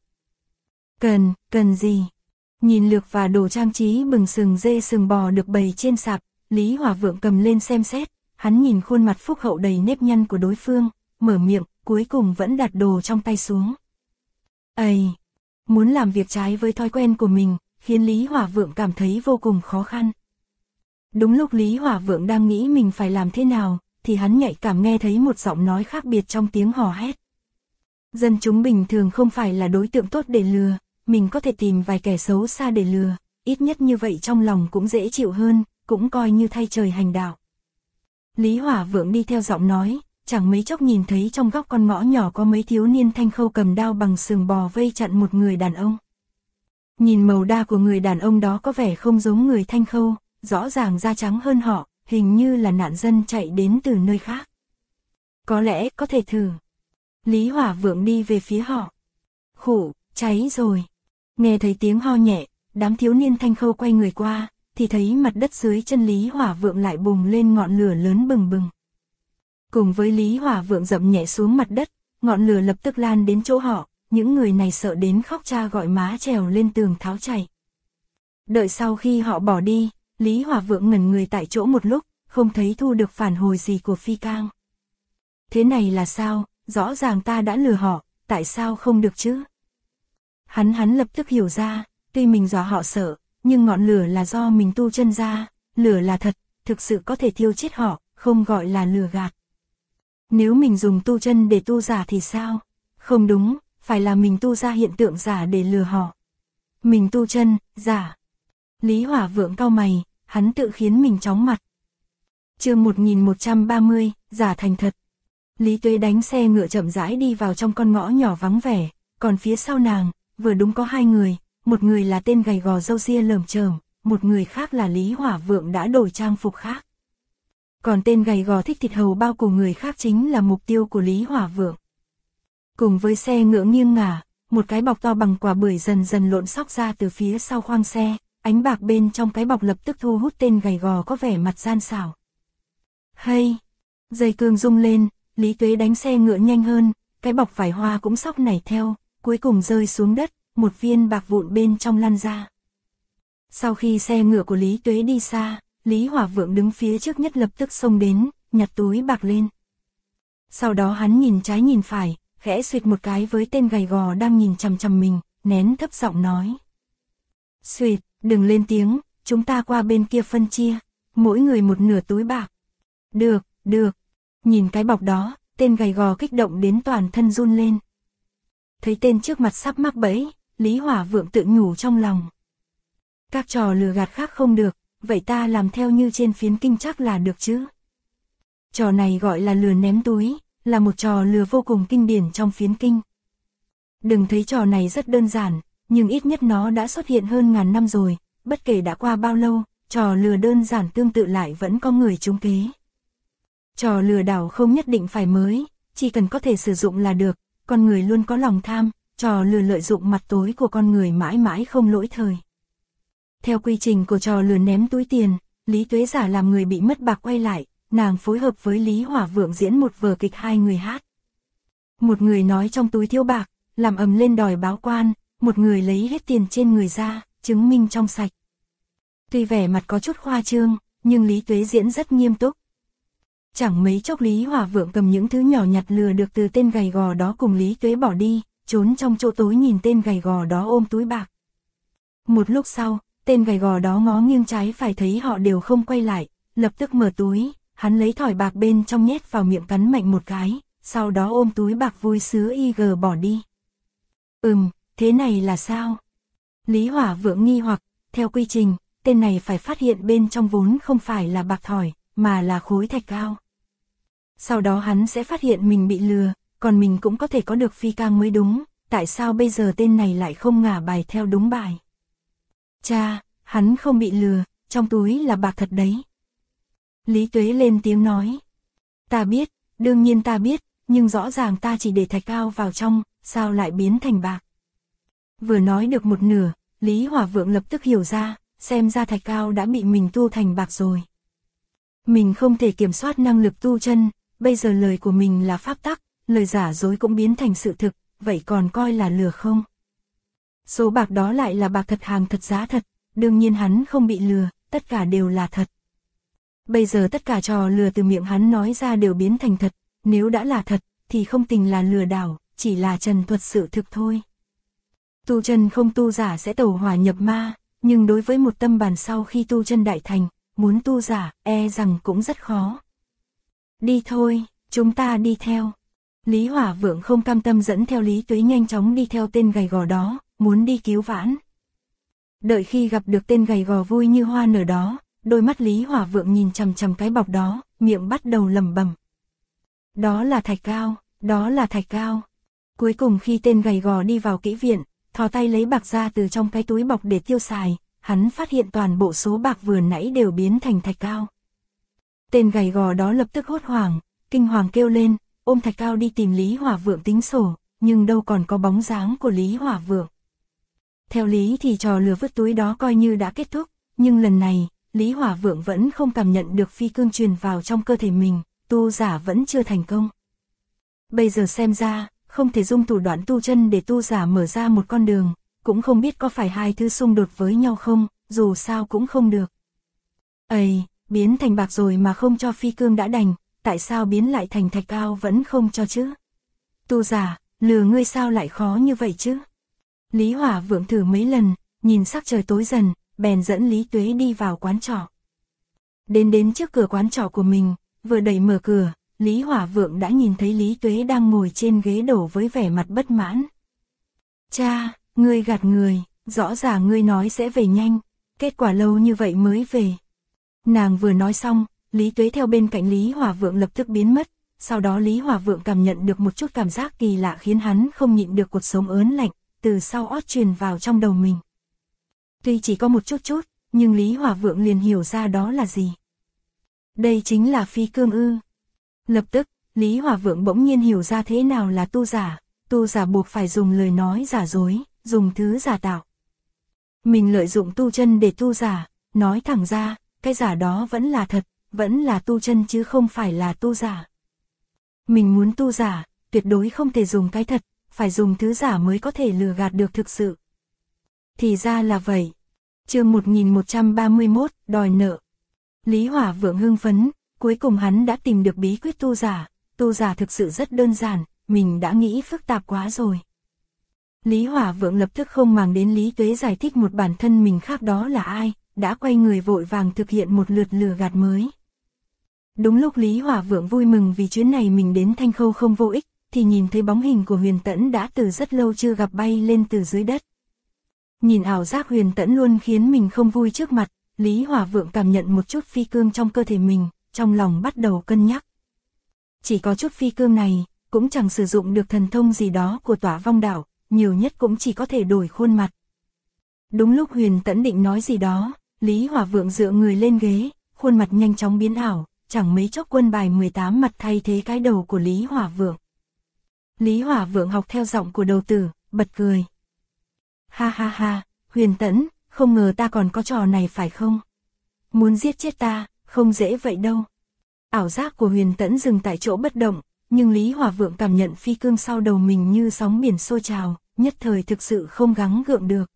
Cần gì? Nhìn lược và đồ trang trí bừng sừng dê sừng bò được bày trên sạp, Lý Hỏa Vượng cầm lên xem xét, hắn nhìn khuôn mặt phúc hậu đầy nếp nhăn của đối phương, mở miệng, cuối cùng vẫn đặt đồ trong tay xuống. Ây! Muốn làm việc trái với thói quen của mình, khiến Lý Hỏa Vượng cảm thấy vô cùng khó khăn. Đúng lúc Lý Hỏa Vượng đang nghĩ mình phải làm thế nào, thì hắn nhạy cảm nghe thấy một giọng nói khác biệt trong tiếng hò hét. Dân chúng bình thường không phải là đối tượng tốt để lừa, mình có thể tìm vài kẻ xấu xa để lừa, ít nhất như vậy trong lòng cũng dễ chịu hơn, cũng coi như thay trời hành đạo. Lý Hỏa Vượng đi theo giọng nói, chẳng mấy chốc nhìn thấy trong góc con ngõ nhỏ có mấy thiếu niên Thanh Khâu cầm đao bằng sừng bò vây chặn một người đàn ông. Nhìn màu da của người đàn ông đó có vẻ không giống người Thanh Khâu, rõ ràng da trắng hơn họ, hình như là nạn dân chạy đến từ nơi khác. Có lẽ có thể thử. Lý Hỏa Vượng đi về phía họ. Khụ, cháy rồi. Nghe thấy tiếng ho nhẹ, đám thiếu niên Thanh Khâu quay người qua, thì thấy mặt đất dưới chân Lý Hỏa Vượng lại bùng lên ngọn lửa lớn bừng bừng. Cùng với Lý Hỏa Vượng dậm nhẹ xuống mặt đất, ngọn lửa lập tức lan đến chỗ họ, những người này sợ đến khóc cha gọi má trèo lên tường tháo chạy. Đợi sau khi họ bỏ đi, Lý Hỏa Vượng ngẩn người tại chỗ một lúc, không thấy thu được phản hồi gì của Phi Cang. Thế này là sao, rõ ràng ta đã lừa họ, tại sao không được chứ? Hắn lập tức hiểu ra, tuy mình dọa họ sợ, nhưng ngọn lửa là do mình tu chân ra, lửa là thật, thực sự có thể thiêu chết họ, không gọi là lừa gạt. Nếu mình dùng tu chân để tu giả thì sao? Không đúng, phải là mình tu ra hiện tượng giả để lừa họ. Mình tu chân, giả. Lý Hỏa Vượng cau mày, hắn tự khiến mình chóng mặt. Chương 1130, giả thành thật. Lý Tuế đánh xe ngựa chậm rãi đi vào trong con ngõ nhỏ vắng vẻ, còn phía sau nàng, vừa đúng có hai người, một người là tên gầy gò râu ria lởm chởm, một người khác là Lý Hỏa Vượng đã đổi trang phục khác. Còn tên gầy gò thích thịt hầu bao của người khác chính là mục tiêu của Lý Hỏa Vượng. Cùng với xe ngựa nghiêng ngả, một cái bọc to bằng quả bưởi dần dần lộn xóc ra từ phía sau khoang xe, ánh bạc bên trong cái bọc lập tức thu hút tên gầy gò có vẻ mặt gian xảo. Hay! Dây cương rung lên, Lý Tuế đánh xe ngựa nhanh hơn, cái bọc vải hoa cũng xóc nảy theo, cuối cùng rơi xuống đất, một viên bạc vụn bên trong lăn ra. Sau khi xe ngựa của Lý Tuế đi xa, Lý Hỏa Vượng đứng phía trước nhất lập tức xông đến, nhặt túi bạc lên. Sau đó hắn nhìn trái nhìn phải, khẽ xuyệt một cái với tên gầy gò đang nhìn chằm chằm mình, nén thấp giọng nói. Xuyệt, đừng lên tiếng, chúng ta qua bên kia phân chia, mỗi người một nửa túi bạc. Được. Nhìn cái bọc đó, tên gầy gò kích động đến toàn thân run lên. Thấy tên trước mặt sắp mắc bẫy, Lý Hỏa Vượng tự nhủ trong lòng. Các trò lừa gạt khác không được, vậy ta làm theo như trên phiến kinh chắc là được chứ. Trò này gọi là lừa ném túi, là một trò lừa vô cùng kinh điển trong phiến kinh. Đừng thấy trò này rất đơn giản, nhưng ít nhất nó đã xuất hiện hơn ngàn năm rồi, bất kể đã qua bao lâu, trò lừa đơn giản tương tự lại vẫn có người trúng kế. Trò lừa đảo không nhất định phải mới, chỉ cần có thể sử dụng là được, con người luôn có lòng tham, trò lừa lợi dụng mặt tối của con người mãi mãi không lỗi thời. Theo quy trình của trò lừa ném túi tiền, Lý Tuế giả làm người bị mất bạc quay lại, nàng phối hợp với Lý Hỏa Vượng diễn một vở kịch hai người hát. Một người nói trong túi thiếu bạc, làm ầm lên đòi báo quan, một người lấy hết tiền trên người ra, chứng minh trong sạch. Tuy vẻ mặt có chút khoa trương, nhưng Lý Tuế diễn rất nghiêm túc. Chẳng mấy chốc Lý Hỏa Vượng cầm những thứ nhỏ nhặt lừa được từ tên gầy gò đó cùng Lý Tuế bỏ đi, trốn trong chỗ tối nhìn tên gầy gò đó ôm túi bạc. Một lúc sau, tên gầy gò đó ngó nghiêng trái phải thấy họ đều không quay lại, lập tức mở túi, hắn lấy thỏi bạc bên trong nhét vào miệng cắn mạnh một cái, sau đó ôm túi bạc vui sướng bỏ đi. Thế này là sao? Lý Hỏa Vượng nghi hoặc, theo quy trình, tên này phải phát hiện bên trong vốn không phải là bạc thỏi, mà là khối thạch cao. Sau đó hắn sẽ phát hiện mình bị lừa, còn mình cũng có thể có được phi cang mới đúng, tại sao bây giờ tên này lại không ngả bài theo đúng bài? Cha, hắn không bị lừa, trong túi là bạc thật đấy. Lý Tuế lên tiếng nói. Ta biết, đương nhiên ta biết, nhưng rõ ràng ta chỉ để thạch cao vào trong, sao lại biến thành bạc? Vừa nói được một nửa, Lý Hỏa Vượng lập tức hiểu ra, xem ra thạch cao đã bị mình tu thành bạc rồi. Mình không thể kiểm soát năng lực tu chân, bây giờ lời của mình là pháp tắc, lời giả dối cũng biến thành sự thực, vậy còn coi là lừa không? Số bạc đó lại là bạc thật, hàng thật, giá thật, đương nhiên hắn không bị lừa, tất cả đều là thật. Bây giờ tất cả trò lừa từ miệng hắn nói ra đều biến thành thật, nếu đã là thật, thì không tình là lừa đảo, chỉ là trần thuật sự thực thôi. Tu chân không tu giả sẽ tẩu hỏa nhập ma, nhưng đối với một tâm bản sau khi tu chân đại thành, muốn tu giả, rằng cũng rất khó. Đi thôi, chúng ta đi theo. Lý Hỏa Vượng không cam tâm dẫn theo Lý Tuế nhanh chóng đi theo tên gầy gò đó, muốn đi cứu vãn. Đợi khi gặp được tên gầy gò vui như hoa nở đó, đôi mắt Lý Hỏa Vượng nhìn chằm chằm cái bọc đó, miệng bắt đầu lẩm bẩm. Đó là thạch cao, đó là thạch cao. Cuối cùng khi tên gầy gò đi vào kỹ viện, thò tay lấy bạc ra từ trong cái túi bọc để tiêu xài, hắn phát hiện toàn bộ số bạc vừa nãy đều biến thành thạch cao. Tên gầy gò đó lập tức hốt hoảng, kinh hoàng kêu lên, ôm thạch cao đi tìm Lý Hỏa Vượng tính sổ, nhưng đâu còn có bóng dáng của Lý Hỏa Vượng. Theo lý thì trò lừa vứt túi đó coi như đã kết thúc, nhưng lần này, Lý Hỏa Vượng vẫn không cảm nhận được phi cương truyền vào trong cơ thể mình, tu giả vẫn chưa thành công. Bây giờ xem ra, không thể dùng thủ đoạn tu chân để tu giả mở ra một con đường, cũng không biết có phải hai thứ xung đột với nhau không, dù sao cũng không được. Biến thành bạc rồi mà không cho phi cương đã đành, tại sao biến lại thành thạch cao vẫn không cho chứ? Tu giả, lừa ngươi sao lại khó như vậy chứ? Lý Hỏa Vượng thử mấy lần, nhìn sắc trời tối dần, bèn dẫn Lý Tuế đi vào quán trọ. Đến trước cửa quán trọ của mình, vừa đẩy mở cửa, Lý Hỏa Vượng đã nhìn thấy Lý Tuế đang ngồi trên ghế đổ với vẻ mặt bất mãn. Cha, ngươi gạt người, rõ ràng ngươi nói sẽ về nhanh, kết quả lâu như vậy mới về. Nàng vừa nói xong, Lý Tuế theo bên cạnh Lý Hỏa Vượng lập tức biến mất, sau đó Lý Hỏa Vượng cảm nhận được một chút cảm giác kỳ lạ khiến hắn không nhịn được cuộc sống ớn lạnh, từ sau ót truyền vào trong đầu mình. Tuy chỉ có một chút, nhưng Lý Hỏa Vượng liền hiểu ra đó là gì. Đây chính là phi cương ư. Lập tức, Lý Hỏa Vượng bỗng nhiên hiểu ra thế nào là tu giả buộc phải dùng lời nói giả dối, dùng thứ giả tạo. Mình lợi dụng tu chân để tu giả, nói thẳng ra, cái giả đó vẫn là thật, vẫn là tu chân chứ không phải là tu giả. Mình muốn tu giả, tuyệt đối không thể dùng cái thật, phải dùng thứ giả mới có thể lừa gạt được thực sự. Thì ra là vậy. Chương 1131, đòi nợ. Lý Hỏa Vượng hưng phấn, cuối cùng hắn đã tìm được bí quyết tu giả thực sự rất đơn giản, mình đã nghĩ phức tạp quá rồi. Lý Hỏa Vượng lập tức không màng đến Lý Tuế giải thích một bản thân mình khác đó là ai, đã quay người vội vàng thực hiện một lượt lừa gạt mới. Đúng lúc Lý Hỏa Vượng vui mừng vì chuyến này mình đến Thanh Khâu không vô ích, thì nhìn thấy bóng hình của Huyền Tẫn đã từ rất lâu chưa gặp bay lên từ dưới đất. Nhìn ảo giác Huyền Tẫn luôn khiến mình không vui trước mặt, Lý Hỏa Vượng cảm nhận một chút phi cương trong cơ thể mình, trong lòng bắt đầu cân nhắc. Chỉ có chút phi cương này, cũng chẳng sử dụng được thần thông gì đó của Tỏa Vong Đạo, nhiều nhất cũng chỉ có thể đổi khuôn mặt. Đúng lúc Huyền Tẫn định nói gì đó, Lý Hỏa Vượng dựa người lên ghế, khuôn mặt nhanh chóng biến ảo, chẳng mấy chốc quân bài 18 mặt thay thế cái đầu của Lý Hỏa Vượng. Lý Hỏa Vượng học theo giọng của đầu tử, bật cười. Ha ha ha, Huyền Tẫn, không ngờ ta còn có trò này phải không? Muốn giết chết ta, không dễ vậy đâu. Ảo giác của Huyền Tẫn dừng tại chỗ bất động, nhưng Lý Hỏa Vượng cảm nhận phi cương sau đầu mình như sóng biển sôi trào, nhất thời thực sự không gắng gượng được.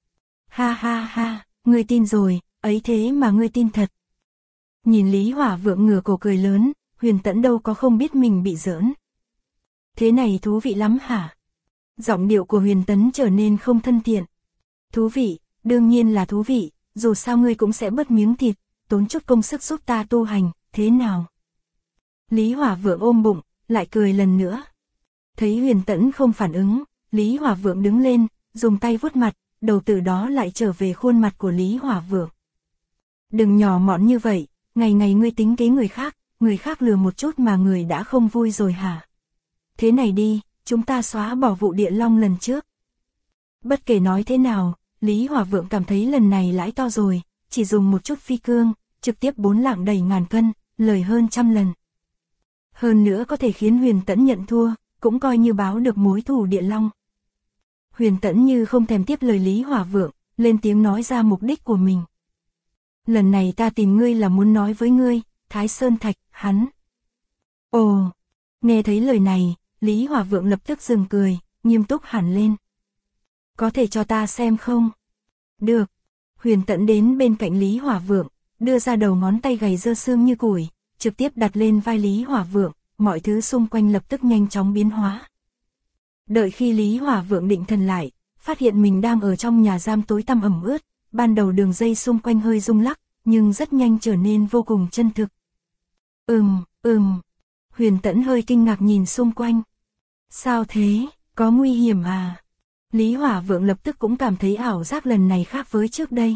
Ha ha ha, ngươi tin rồi, ấy thế mà ngươi tin thật. Nhìn Lý Hỏa Vượng ngửa cổ cười lớn, Huyền Tẫn đâu có không biết mình bị giỡn. Thế này thú vị lắm hả? Giọng điệu của Huyền Tẫn trở nên không thân thiện. Thú vị, đương nhiên là thú vị, dù sao ngươi cũng sẽ bớt miếng thịt, tốn chút công sức giúp ta tu hành, thế nào? Lý Hỏa Vượng ôm bụng, lại cười lần nữa. Thấy Huyền Tẫn không phản ứng, Lý Hỏa Vượng đứng lên, dùng tay vuốt mặt, đầu từ đó lại trở về khuôn mặt của Lý Hỏa Vượng. Đừng nhỏ mọn như vậy, ngày ngày ngươi tính kế người khác lừa một chút mà người đã không vui rồi hả? Thế này đi, chúng ta xóa bỏ vụ Địa Long lần trước. Bất kể nói thế nào, Lý Hỏa Vượng cảm thấy lần này lãi to rồi, chỉ dùng một chút phi cương, trực tiếp 4 lạng đầy ngàn cân, lời hơn 100 lần. Hơn nữa có thể khiến Huyền Tẫn nhận thua, cũng coi như báo được mối thù Địa Long. Huyền Tẫn như không thèm tiếp lời Lý Hỏa Vượng, lên tiếng nói ra mục đích của mình. Lần này ta tìm ngươi là muốn nói với ngươi, Thái Sơn Thạch, hắn. Ồ, nghe thấy lời này, Lý Hỏa Vượng lập tức dừng cười, nghiêm túc hẳn lên. Có thể cho ta xem không? Được. Huyền Tẫn đến bên cạnh Lý Hỏa Vượng, đưa ra đầu ngón tay gầy rơ xương như củi, trực tiếp đặt lên vai Lý Hỏa Vượng, mọi thứ xung quanh lập tức nhanh chóng biến hóa. Đợi khi Lý Hỏa Vượng định thần lại, phát hiện mình đang ở trong nhà giam tối tăm ẩm ướt, ban đầu đường dây xung quanh hơi rung lắc, nhưng rất nhanh trở nên vô cùng chân thực. Huyền Tẫn hơi kinh ngạc nhìn xung quanh. Sao thế, có nguy hiểm à? Lý Hỏa Vượng lập tức cũng cảm thấy ảo giác lần này khác với trước đây.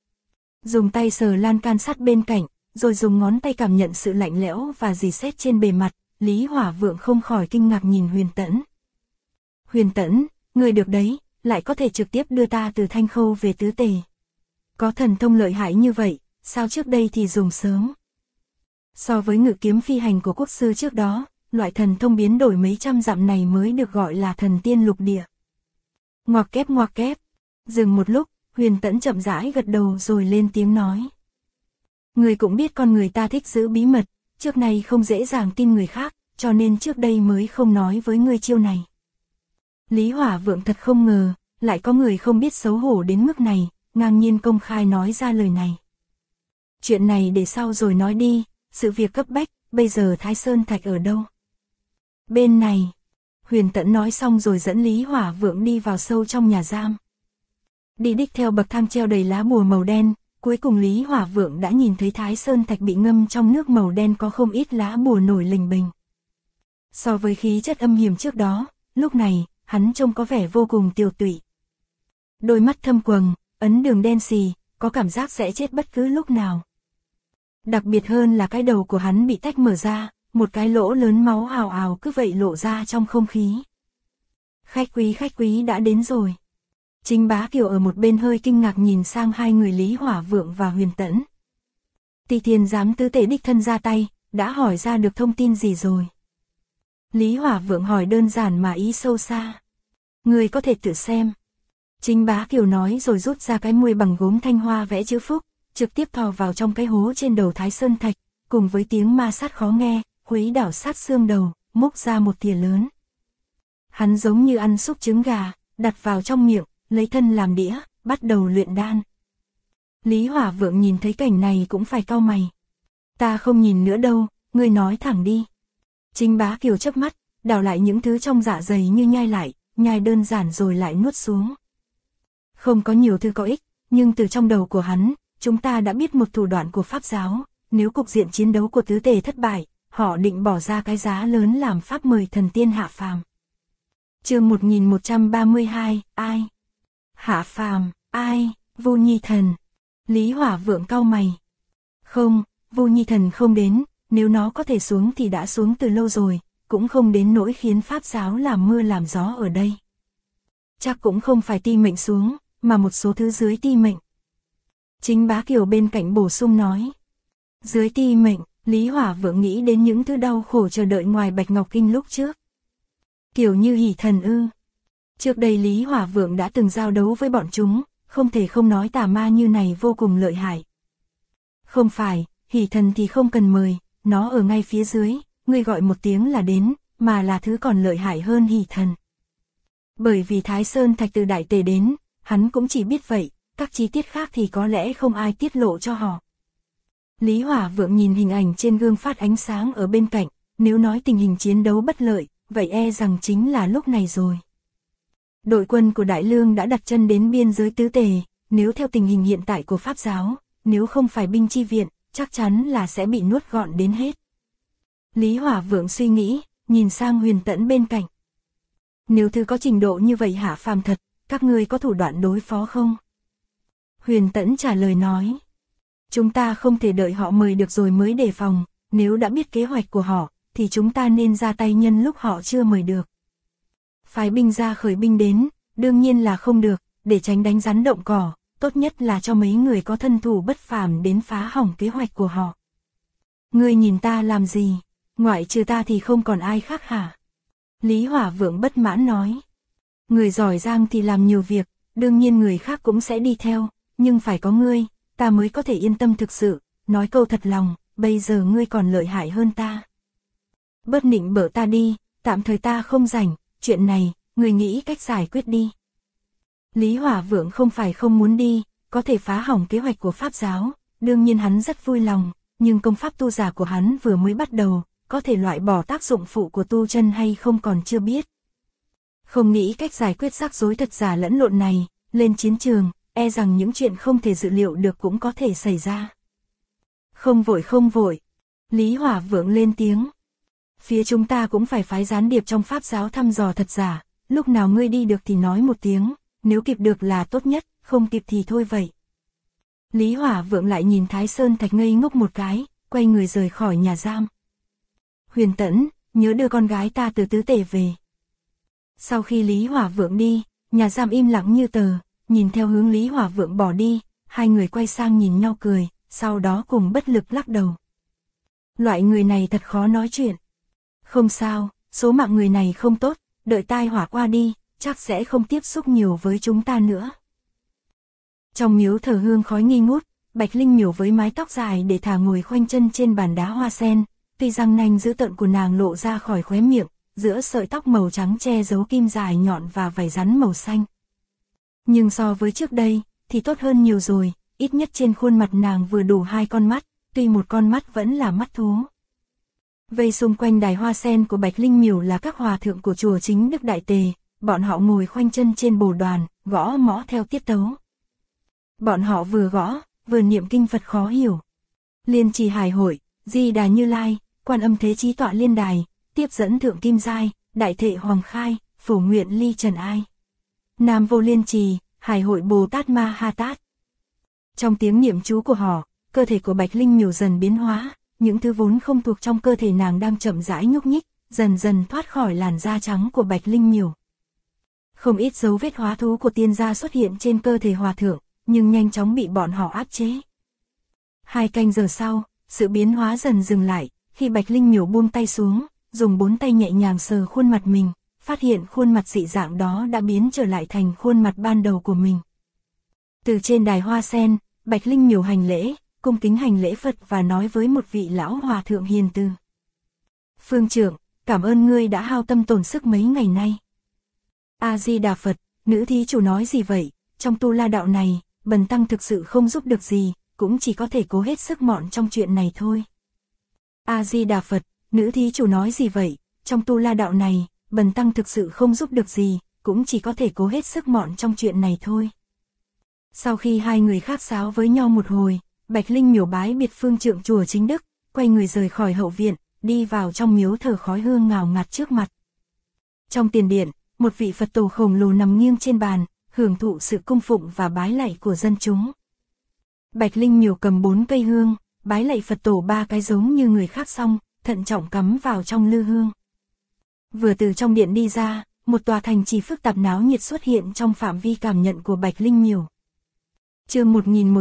Dùng tay sờ lan can sắt bên cạnh, rồi dùng ngón tay cảm nhận sự lạnh lẽo và rỉ sét trên bề mặt, Lý Hỏa Vượng không khỏi kinh ngạc nhìn Huyền Tẫn. Huyền Tẫn, người được đấy, lại có thể trực tiếp đưa ta từ Thanh Khâu về Tứ Tề. Có thần thông lợi hại như vậy, sao trước đây thì dùng sớm? So với ngự kiếm phi hành của quốc sư trước đó, loại thần thông biến đổi mấy trăm dặm này mới được gọi là thần tiên lục địa. Ngoặc kép. Dừng một lúc, Huyền Tẫn chậm rãi gật đầu rồi lên tiếng nói. Người cũng biết con người ta thích giữ bí mật, trước nay không dễ dàng tin người khác, cho nên trước đây mới không nói với người chiêu này. Lý Hỏa Vượng thật không ngờ, lại có người không biết xấu hổ đến mức này, ngang nhiên công khai nói ra lời này. Chuyện này để sau rồi nói đi, sự việc cấp bách, bây giờ Thái Sơn Thạch ở đâu? Bên này. Huyền Tẫn nói xong rồi dẫn Lý Hỏa Vượng đi vào sâu trong nhà giam. Đi đích theo bậc thang treo đầy lá bùa màu đen, cuối cùng Lý Hỏa Vượng đã nhìn thấy Thái Sơn Thạch bị ngâm trong nước màu đen có không ít lá bùa nổi lềnh bềnh. So với khí chất âm hiểm trước đó, lúc này, hắn trông có vẻ vô cùng tiều tụy. Đôi mắt thâm quầng, ấn đường đen xì, có cảm giác sẽ chết bất cứ lúc nào. Đặc biệt hơn là cái đầu của hắn bị tách mở ra, một cái lỗ lớn máu ào ào cứ vậy lộ ra trong không khí. Khách quý đã đến rồi. Chính Bá Kiều ở một bên hơi kinh ngạc nhìn sang hai người Lý Hỏa Vượng và Huyền Tẫn. Tỳ Thiên giám Tứ Tề đích thân ra tay, đã hỏi ra được thông tin gì rồi? Lý Hỏa Vượng hỏi đơn giản mà ý sâu xa. Người có thể tự xem. Chính Bá Kiều nói rồi rút ra cái muôi bằng gốm thanh hoa vẽ chữ phúc, trực tiếp thò vào trong cái hố trên đầu Thái Sơn Thạch, cùng với tiếng ma sát khó nghe, khuấy đảo sát xương đầu, múc ra một thìa lớn. Hắn giống như ăn xúc trứng gà, đặt vào trong miệng, lấy thân làm đĩa, bắt đầu luyện đan. Lý Hỏa Vượng nhìn thấy cảnh này cũng phải cau mày. Ta không nhìn nữa đâu, ngươi nói thẳng đi. Chính Bá Kiều chớp mắt, đảo lại những thứ trong dạ dày như nhai lại, nhai đơn giản rồi lại nuốt xuống. Không có nhiều thứ có ích, nhưng từ trong đầu của hắn, chúng ta đã biết một thủ đoạn của Pháp giáo, nếu cục diện chiến đấu của Tứ Tề thất bại, họ định bỏ ra cái giá lớn làm pháp mời thần tiên hạ phàm. Chương 1132, ai? Hạ phàm, ai? Vu Nhi Thần. Lý Hỏa Vượng cau mày. Không, Vu Nhi Thần không đến, nếu nó có thể xuống thì đã xuống từ lâu rồi, cũng không đến nỗi khiến Pháp giáo làm mưa làm gió ở đây. Chắc cũng không phải ti mệnh xuống, mà một số thứ dưới ti mệnh. Chính Bá Kiều bên cạnh bổ sung nói. Dưới ti mệnh, Lý Hỏa Vượng nghĩ đến những thứ đau khổ chờ đợi ngoài Bạch Ngọc Kinh lúc trước. Kiểu như hỷ thần ư. Trước đây Lý Hỏa Vượng đã từng giao đấu với bọn chúng, không thể không nói tà ma như này vô cùng lợi hại. Không phải, hỷ thần thì không cần mời, nó ở ngay phía dưới, ngươi gọi một tiếng là đến, mà là thứ còn lợi hại hơn hỷ thần. Bởi vì Thái Sơn Thạch từ Đại Tề đến, hắn cũng chỉ biết vậy, các chi tiết khác thì có lẽ không ai tiết lộ cho họ. Lý Hỏa Vượng nhìn hình ảnh trên gương phát ánh sáng ở bên cạnh, nếu nói tình hình chiến đấu bất lợi, vậy e rằng chính là lúc này rồi. Đội quân của Đại Lương đã đặt chân đến biên giới tứ tề, nếu theo tình hình hiện tại của Pháp giáo, nếu không phải binh chi viện, chắc chắn là sẽ bị nuốt gọn đến hết. Lý Hỏa Vượng suy nghĩ, nhìn sang Huyền Tẫn bên cạnh. Nếu thứ có trình độ như vậy hạ phàm thật, các ngươi có thủ đoạn đối phó không? Huyền Tẫn trả lời nói. Chúng ta không thể đợi họ mời được rồi mới đề phòng, nếu đã biết kế hoạch của họ, thì chúng ta nên ra tay nhân lúc họ chưa mời được. Phái binh ra khởi binh đến, đương nhiên là không được, để tránh đánh rắn động cỏ, tốt nhất là cho mấy người có thân thủ bất phàm đến phá hỏng kế hoạch của họ. Ngươi nhìn ta làm gì, ngoại trừ ta thì không còn ai khác hả? Lý Hỏa Vượng bất mãn nói. Người giỏi giang thì làm nhiều việc, đương nhiên người khác cũng sẽ đi theo, nhưng phải có ngươi, ta mới có thể yên tâm thực sự, nói câu thật lòng, bây giờ ngươi còn lợi hại hơn ta. Bớt nịnh bợ ta đi, tạm thời ta không rảnh, chuyện này, ngươi nghĩ cách giải quyết đi. Lý Hỏa Vượng không phải không muốn đi, có thể phá hỏng kế hoạch của Pháp giáo, đương nhiên hắn rất vui lòng, nhưng công pháp tu giả của hắn vừa mới bắt đầu, có thể loại bỏ tác dụng phụ của tu chân hay không còn chưa biết. Không nghĩ cách giải quyết rắc rối thật giả lẫn lộn này, lên chiến trường, e rằng những chuyện không thể dự liệu được cũng có thể xảy ra. Không vội, Lý Hỏa Vượng lên tiếng. Phía chúng ta cũng phải phái gián điệp trong Pháp giáo thăm dò thật giả, lúc nào ngươi đi được thì nói một tiếng, nếu kịp được là tốt nhất, không kịp thì thôi vậy. Lý Hỏa Vượng lại nhìn Thái Sơn Thạch ngây ngốc một cái, quay người rời khỏi nhà giam. Huyền Tẫn, nhớ đưa con gái ta từ tứ tể về. Sau khi Lý Hỏa Vượng đi, nhà giam im lặng như tờ, nhìn theo hướng Lý Hỏa Vượng bỏ đi, hai người quay sang nhìn nhau cười, sau đó cùng bất lực lắc đầu. Loại người này thật khó nói chuyện. Không sao, số mạng người này không tốt, đợi tai họa qua đi, chắc sẽ không tiếp xúc nhiều với chúng ta nữa. Trong miếu thờ hương khói nghi ngút, Bạch Linh Miểu với mái tóc dài để thả ngồi khoanh chân trên bàn đá hoa sen, tuy răng nanh dữ tợn của nàng lộ ra khỏi khóe miệng, giữa sợi tóc màu trắng che giấu kim dài nhọn và vảy rắn màu xanh. Nhưng so với trước đây, thì tốt hơn nhiều rồi, ít nhất trên khuôn mặt nàng vừa đủ hai con mắt, tuy một con mắt vẫn là mắt thú. Vây xung quanh đài hoa sen của Bạch Linh Miểu là các hòa thượng của chùa Chính Đức Đại Tề, bọn họ ngồi khoanh chân trên bồ đoàn, gõ mõ theo tiết tấu. Bọn họ vừa gõ, vừa niệm kinh Phật khó hiểu. Liên Trì Hải Hội, Di Đà Như Lai, Quan Âm Thế Chí tọa liên đài, tiếp dẫn Thượng Kim Giai, Đại Thệ Hoàng Khai, Phổ Nguyện Ly Trần Ai. Nam Vô Liên Trì, Hải Hội Bồ Tát Ma Ha Tát. Trong tiếng niệm chú của họ, cơ thể của Bạch Linh Miểu dần biến hóa, những thứ vốn không thuộc trong cơ thể nàng đang chậm rãi nhúc nhích, dần dần thoát khỏi làn da trắng của Bạch Linh Miểu. Không ít dấu vết hóa thú của tiên gia xuất hiện trên cơ thể hòa thượng, nhưng nhanh chóng bị bọn họ áp chế. 2 canh giờ sau, sự biến hóa dần dừng lại, khi Bạch Linh Miểu buông tay xuống, dùng 4 tay nhẹ nhàng sờ khuôn mặt mình, phát hiện khuôn mặt dị dạng đó đã biến trở lại thành khuôn mặt ban đầu của mình. Từ trên đài hoa sen, Bạch Linh Miểu hành lễ, cung kính hành lễ Phật và nói với một vị lão hòa thượng hiền từ. Phương trưởng, cảm ơn ngươi đã hao tâm tổn sức mấy ngày nay. A-di-đà Phật, nữ thí chủ nói gì vậy, trong tu la đạo này, bần tăng thực sự không giúp được gì, cũng chỉ có thể cố hết sức mọn trong chuyện này thôi. A-di-đà Phật, nữ thí chủ nói gì vậy, trong tu la đạo này, bần tăng thực sự không giúp được gì, cũng chỉ có thể cố hết sức mọn trong chuyện này thôi. Sau khi hai người khác sáo với nhau một hồi, Bạch Linh Miểu bái biệt phương trượng chùa Chính Đức, quay người rời khỏi hậu viện, đi vào trong miếu thờ khói hương ngào ngạt trước mặt. Trong tiền điện, một vị Phật tổ khổng lồ nằm nghiêng trên bàn, hưởng thụ sự cung phụng và bái lạy của dân chúng. Bạch Linh Miểu cầm 4 cây hương, bái lạy Phật tổ 3 cái giống như người khác xong, thận trọng cắm vào trong lư hương. Vừa từ trong điện đi ra, một tòa thành trì phức tạp náo nhiệt xuất hiện trong phạm vi cảm nhận của Bạch Linh Miểu. Chương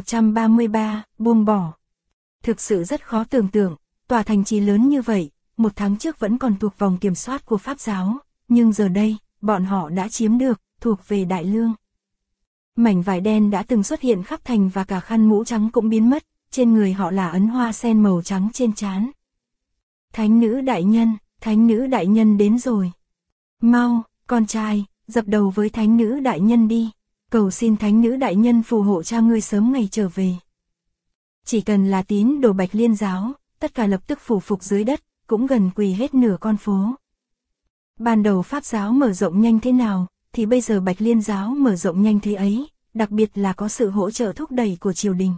1133, buông bỏ. Thực sự rất khó tưởng tượng, tòa thành trì lớn như vậy, 1 tháng trước vẫn còn thuộc vòng kiểm soát của Pháp giáo, nhưng giờ đây, bọn họ đã chiếm được, thuộc về Đại Lương. Mảnh vải đen đã từng xuất hiện khắp thành và cả khăn mũ trắng cũng biến mất, trên người họ là ấn hoa sen màu trắng trên trán. Thánh nữ đại nhân đến rồi. Mau, con trai, dập đầu với thánh nữ đại nhân đi. Cầu xin thánh nữ đại nhân phù hộ cha ngươi sớm ngày trở về. Chỉ cần là tín đồ Bạch Liên giáo, tất cả lập tức phủ phục dưới đất, cũng gần quỳ hết nửa con phố. Ban đầu Pháp giáo mở rộng nhanh thế nào, thì bây giờ Bạch Liên giáo mở rộng nhanh thế ấy, đặc biệt là có sự hỗ trợ thúc đẩy của triều đình.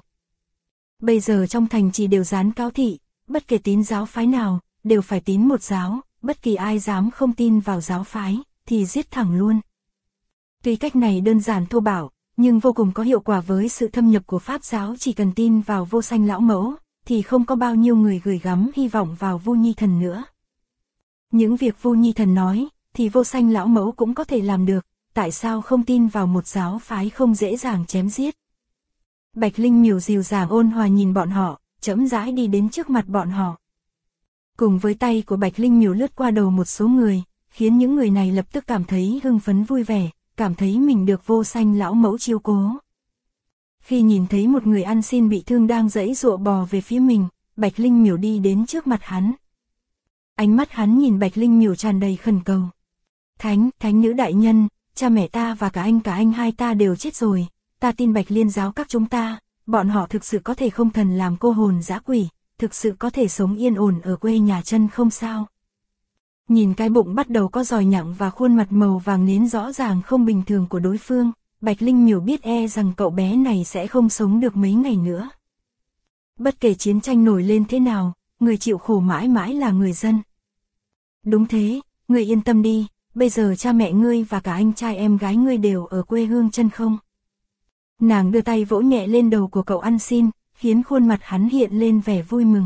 Bây giờ trong thành trì đều dán cáo thị, bất kể tín giáo phái nào, đều phải tín một giáo, bất kỳ ai dám không tin vào giáo phái, thì giết thẳng luôn. Tuy cách này đơn giản thô bạo, nhưng vô cùng có hiệu quả với sự thâm nhập của Pháp giáo. Chỉ cần tin vào Vô Sanh lão mẫu, thì không có bao nhiêu người gửi gắm hy vọng vào Vu Nhi Thần nữa. Những việc Vu Nhi Thần nói, thì Vô Sanh lão mẫu cũng có thể làm được, tại sao không tin vào một giáo phái không dễ dàng chém giết. Bạch Linh Miểu dịu dàng ôn hòa nhìn bọn họ, chậm rãi đi đến trước mặt bọn họ. Cùng với tay của Bạch Linh Miểu lướt qua đầu một số người, khiến những người này lập tức cảm thấy hưng phấn vui vẻ, cảm thấy mình được Vô Sanh lão mẫu chiếu cố. Khi nhìn thấy một người ăn xin bị thương đang giãy giụa bò về phía mình, Bạch Linh Miểu đi đến trước mặt hắn. Ánh mắt hắn nhìn Bạch Linh Miểu tràn đầy khẩn cầu. Thánh nữ đại nhân, cha mẹ ta và cả anh hai ta đều chết rồi, ta tin Bạch Liên giáo các chúng ta, bọn họ thực sự có thể không thần làm cô hồn dã quỷ, thực sự có thể sống yên ổn ở quê nhà chân không sao. Nhìn cái bụng bắt đầu có giòi nhặng và khuôn mặt màu vàng nến rõ ràng không bình thường của đối phương, Bạch Linh Miểu biết rằng cậu bé này sẽ không sống được mấy ngày nữa. Bất kể chiến tranh nổi lên thế nào, người chịu khổ mãi mãi là người dân. Đúng thế, ngươi yên tâm đi, bây giờ cha mẹ ngươi và cả anh trai em gái ngươi đều ở quê hương chân không. Nàng đưa tay vỗ nhẹ lên đầu của cậu ăn xin, khiến khuôn mặt hắn hiện lên vẻ vui mừng.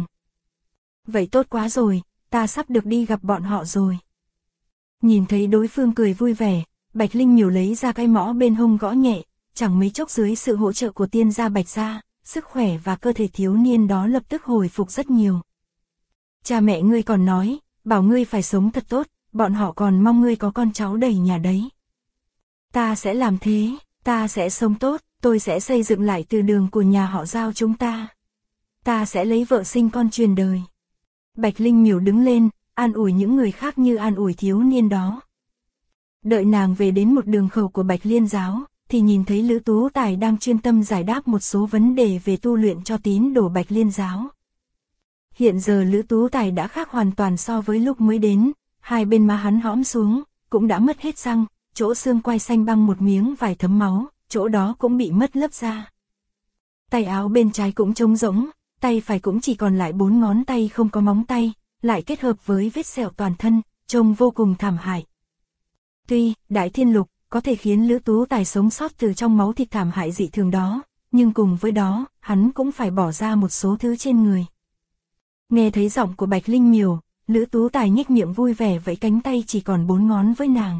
Vậy tốt quá rồi, ta sắp được đi gặp bọn họ rồi. Nhìn thấy đối phương cười vui vẻ, Bạch Linh Miểu lấy ra cái mõ bên hông gõ nhẹ, chẳng mấy chốc dưới sự hỗ trợ của tiên gia Bạch gia, sức khỏe và cơ thể thiếu niên đó lập tức hồi phục rất nhiều. Cha mẹ ngươi còn nói, bảo ngươi phải sống thật tốt, bọn họ còn mong ngươi có con cháu đầy nhà đấy. Ta sẽ làm thế, ta sẽ sống tốt, tôi sẽ xây dựng lại từ đường của nhà họ Giao chúng ta. Ta sẽ lấy vợ sinh con truyền đời. Bạch Linh Miểu đứng lên, an ủi những người khác như an ủi thiếu niên đó. Đợi nàng về đến một đường khẩu của Bạch Liên giáo, thì nhìn thấy Lữ Tú Tài đang chuyên tâm giải đáp một số vấn đề về tu luyện cho tín đồ Bạch Liên giáo. Hiện giờ Lữ Tú Tài đã khác hoàn toàn so với lúc mới đến, hai bên má hắn hõm xuống, cũng đã mất hết răng, chỗ xương quai xanh băng một miếng vải thấm máu, chỗ đó cũng bị mất lớp da. Tay áo bên trái cũng trống rỗng, tay phải cũng chỉ còn lại 4 ngón tay không có móng tay, lại kết hợp với vết sẹo toàn thân, trông vô cùng thảm hại. Tuy, Đại Thiên Lục, có thể khiến Lữ Tú Tài sống sót từ trong máu thịt thảm hại dị thường đó, nhưng cùng với đó, hắn cũng phải bỏ ra một số thứ trên người. Nghe thấy giọng của Bạch Linh Miểu, Lữ Tú Tài nhếch miệng vui vẻ vẫy cánh tay chỉ còn 4 ngón với nàng.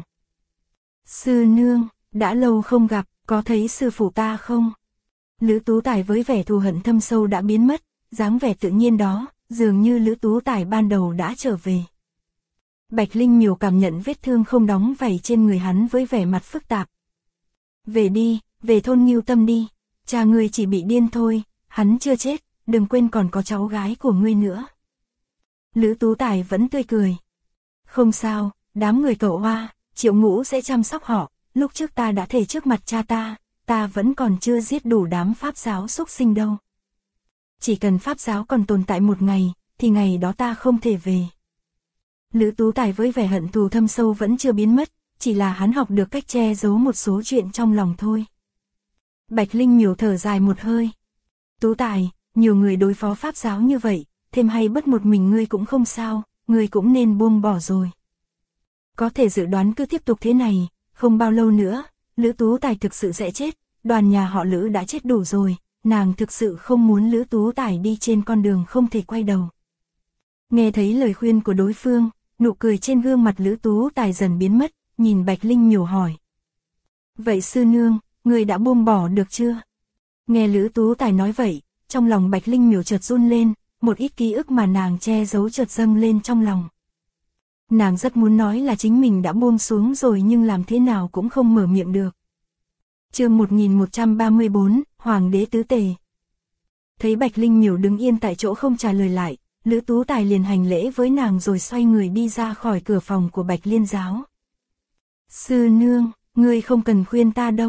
Sư nương, đã lâu không gặp, có thấy sư phụ ta không? Lữ Tú Tài với vẻ thù hận thâm sâu đã biến mất, dáng vẻ tự nhiên đó, dường như Lữ Tú Tài ban đầu đã trở về. Bạch Linh Miểu cảm nhận vết thương không đóng vảy trên người hắn với vẻ mặt phức tạp. Về đi, về thôn Ngưu Tâm đi, cha ngươi chỉ bị điên thôi, hắn chưa chết, đừng quên còn có cháu gái của ngươi nữa. Lữ Tú Tài vẫn tươi cười. Không sao, đám người cậu Hoa, Triệu Ngũ sẽ chăm sóc họ, lúc trước ta đã thề trước mặt cha ta vẫn còn chưa giết đủ đám Pháp giáo xúc sinh đâu. Chỉ cần Pháp giáo còn tồn tại một ngày, thì ngày đó ta không thể về. Lữ Tú Tài với vẻ hận thù thâm sâu vẫn chưa biến mất, chỉ là hắn học được cách che giấu một số chuyện trong lòng thôi. Bạch Linh Miểu thở dài một hơi. Tú Tài, nhiều người đối phó Pháp giáo như vậy, thêm hay bất một mình ngươi cũng không sao, ngươi cũng nên buông bỏ rồi. Có thể dự đoán cứ tiếp tục thế này, không bao lâu nữa, Lữ Tú Tài thực sự sẽ chết, đoàn nhà họ Lữ đã chết đủ rồi, nàng thực sự không muốn Lữ Tú Tài đi trên con đường không thể quay đầu. Nghe thấy lời khuyên của đối phương, nụ cười trên gương mặt Lữ Tú Tài dần biến mất, nhìn Bạch Linh Miểu hỏi. Vậy sư nương, người đã buông bỏ được chưa? Nghe Lữ Tú Tài nói vậy, trong lòng Bạch Linh Miểu chợt run lên, một ít ký ức mà nàng che giấu chợt dâng lên trong lòng. Nàng rất muốn nói là chính mình đã buông xuống rồi nhưng làm thế nào cũng không mở miệng được. Chương 1134, Hoàng đế tứ tề. Thấy Bạch Linh Miểu đứng yên tại chỗ không trả lời lại, Lữ Tú Tài liền hành lễ với nàng rồi xoay người đi ra khỏi cửa phòng của Bạch Liên giáo. Sư nương, ngươi không cần khuyên ta đâu.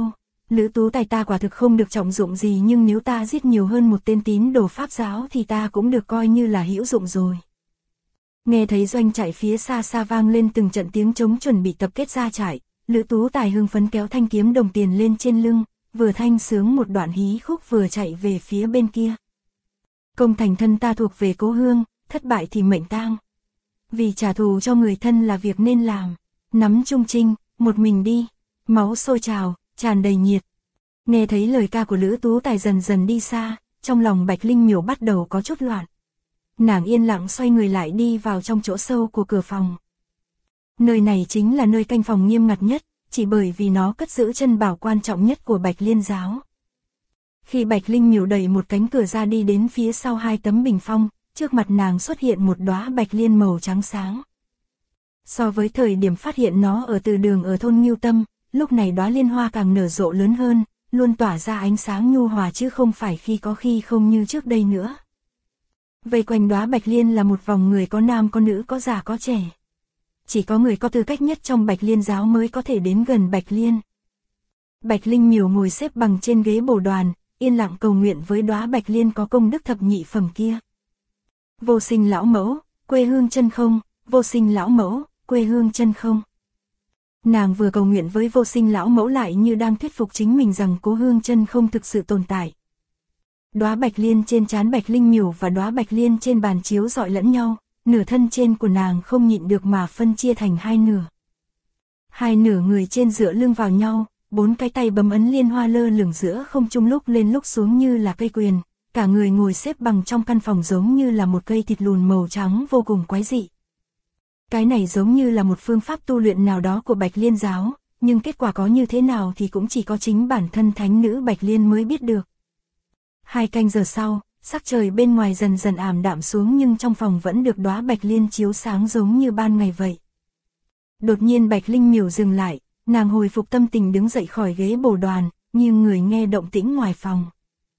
Lữ Tú Tài ta quả thực không được trọng dụng gì, nhưng nếu ta giết nhiều hơn một tên tín đồ Pháp giáo thì ta cũng được coi như là hữu dụng rồi. Nghe thấy doanh trại phía xa xa vang lên từng trận tiếng trống chuẩn bị tập kết ra trại, Lữ Tú Tài hưng phấn kéo thanh kiếm đồng tiền lên trên lưng, vừa thanh sướng một đoạn hí khúc vừa chạy về phía bên kia. Công thành thân ta thuộc về cố hương, thất bại thì mệnh tang. Vì trả thù cho người thân là việc nên làm. Nắm trung trinh, một mình đi. Máu sôi trào, tràn đầy nhiệt. Nghe thấy lời ca của Lữ Tú Tài dần dần đi xa, trong lòng Bạch Linh Miểu bắt đầu có chút loạn. Nàng yên lặng xoay người lại đi vào trong chỗ sâu của cửa phòng. Nơi này chính là nơi canh phòng nghiêm ngặt nhất, chỉ bởi vì nó cất giữ chân bảo quan trọng nhất của Bạch Liên giáo. Khi Bạch Linh Miểu đẩy một cánh cửa ra đi đến phía sau hai tấm bình phong, trước mặt nàng xuất hiện một đóa bạch liên màu trắng sáng. So với thời điểm phát hiện nó ở từ đường ở thôn Ngưu Tâm, lúc này đóa liên hoa càng nở rộ lớn hơn, luôn tỏa ra ánh sáng nhu hòa chứ không phải khi có khi không như trước đây nữa. Vây quanh đóa bạch liên là một vòng người, có nam có nữ, có già có trẻ. Chỉ có người có tư cách nhất trong Bạch Liên giáo mới có thể đến gần Bạch Liên. Bạch Linh Miểu ngồi xếp bằng trên ghế bồ đoàn, yên lặng cầu nguyện với đóa bạch liên có công đức thập nhị phẩm kia. Vô sinh lão mẫu, quê hương chân không, vô sinh lão mẫu, quê hương chân không. Nàng vừa cầu nguyện với vô sinh lão mẫu lại như đang thuyết phục chính mình rằng cố hương chân không thực sự tồn tại. Đóa bạch liên trên trán Bạch Linh Miểu và đóa bạch liên trên bàn chiếu rọi lẫn nhau, nửa thân trên của nàng không nhịn được mà phân chia thành hai nửa. Hai nửa người trên dựa lưng vào nhau, bốn cái tay bấm ấn liên hoa lơ lửng giữa không trung lúc lên lúc xuống như là cây quyền, cả người ngồi xếp bằng trong căn phòng giống như là một cây thịt lùn màu trắng vô cùng quái dị. Cái này giống như là một phương pháp tu luyện nào đó của Bạch Liên giáo, nhưng kết quả có như thế nào thì cũng chỉ có chính bản thân thánh nữ Bạch Liên mới biết được. 2 canh giờ sau, sắc trời bên ngoài dần dần ảm đạm xuống nhưng trong phòng vẫn được đóa bạch liên chiếu sáng giống như ban ngày vậy. Đột nhiên Bạch Linh Miểu dừng lại, nàng hồi phục tâm tình đứng dậy khỏi ghế bồ đoàn, nhưng người nghe động tĩnh ngoài phòng.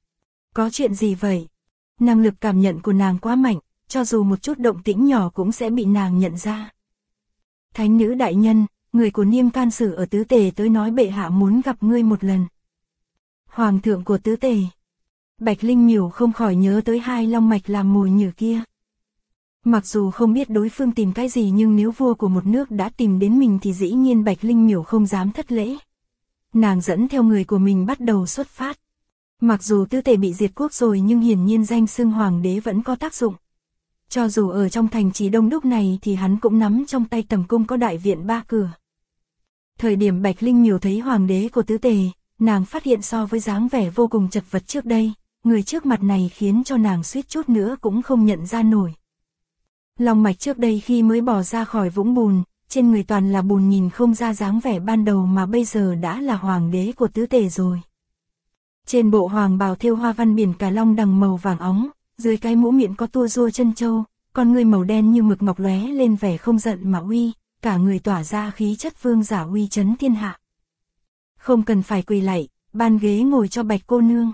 Có chuyện gì vậy? Năng lực cảm nhận của nàng quá mạnh, cho dù một chút động tĩnh nhỏ cũng sẽ bị nàng nhận ra. Thánh nữ đại nhân, người của Niêm Can Sử ở Tứ Tề tới nói bệ hạ muốn gặp ngươi một lần. Hoàng thượng của Tứ Tề. Bạch Linh Miểu không khỏi nhớ tới hai long mạch làm mồi nhử kia. Mặc dù không biết đối phương tìm cái gì nhưng nếu vua của một nước đã tìm đến mình thì dĩ nhiên Bạch Linh Miểu không dám thất lễ. Nàng dẫn theo người của mình bắt đầu xuất phát. Mặc dù Tứ Tề bị diệt quốc rồi nhưng hiển nhiên danh xưng hoàng đế vẫn có tác dụng. Cho dù ở trong thành trì đông đúc này thì hắn cũng nắm trong tay tầm cung có đại viện 3 cửa. Thời điểm Bạch Linh Miểu thấy hoàng đế của Tứ Tề, nàng phát hiện so với dáng vẻ vô cùng chật vật trước đây, người trước mặt này khiến cho nàng suýt chút nữa cũng không nhận ra nổi. Long mạch trước đây khi mới bỏ ra khỏi vũng bùn, trên người toàn là bùn nhìn không ra dáng vẻ ban đầu mà bây giờ đã là hoàng đế của Tứ Tề rồi. Trên bộ hoàng bào thêu hoa văn biển cả long đằng màu vàng óng, dưới cái mũ miệng có tua rua chân châu, con người màu đen như mực ngọc lóe lên vẻ không giận mà uy, cả người tỏa ra khí chất vương giả uy chấn thiên hạ. Không cần phải quỳ lạy, ban ghế ngồi cho Bạch cô nương.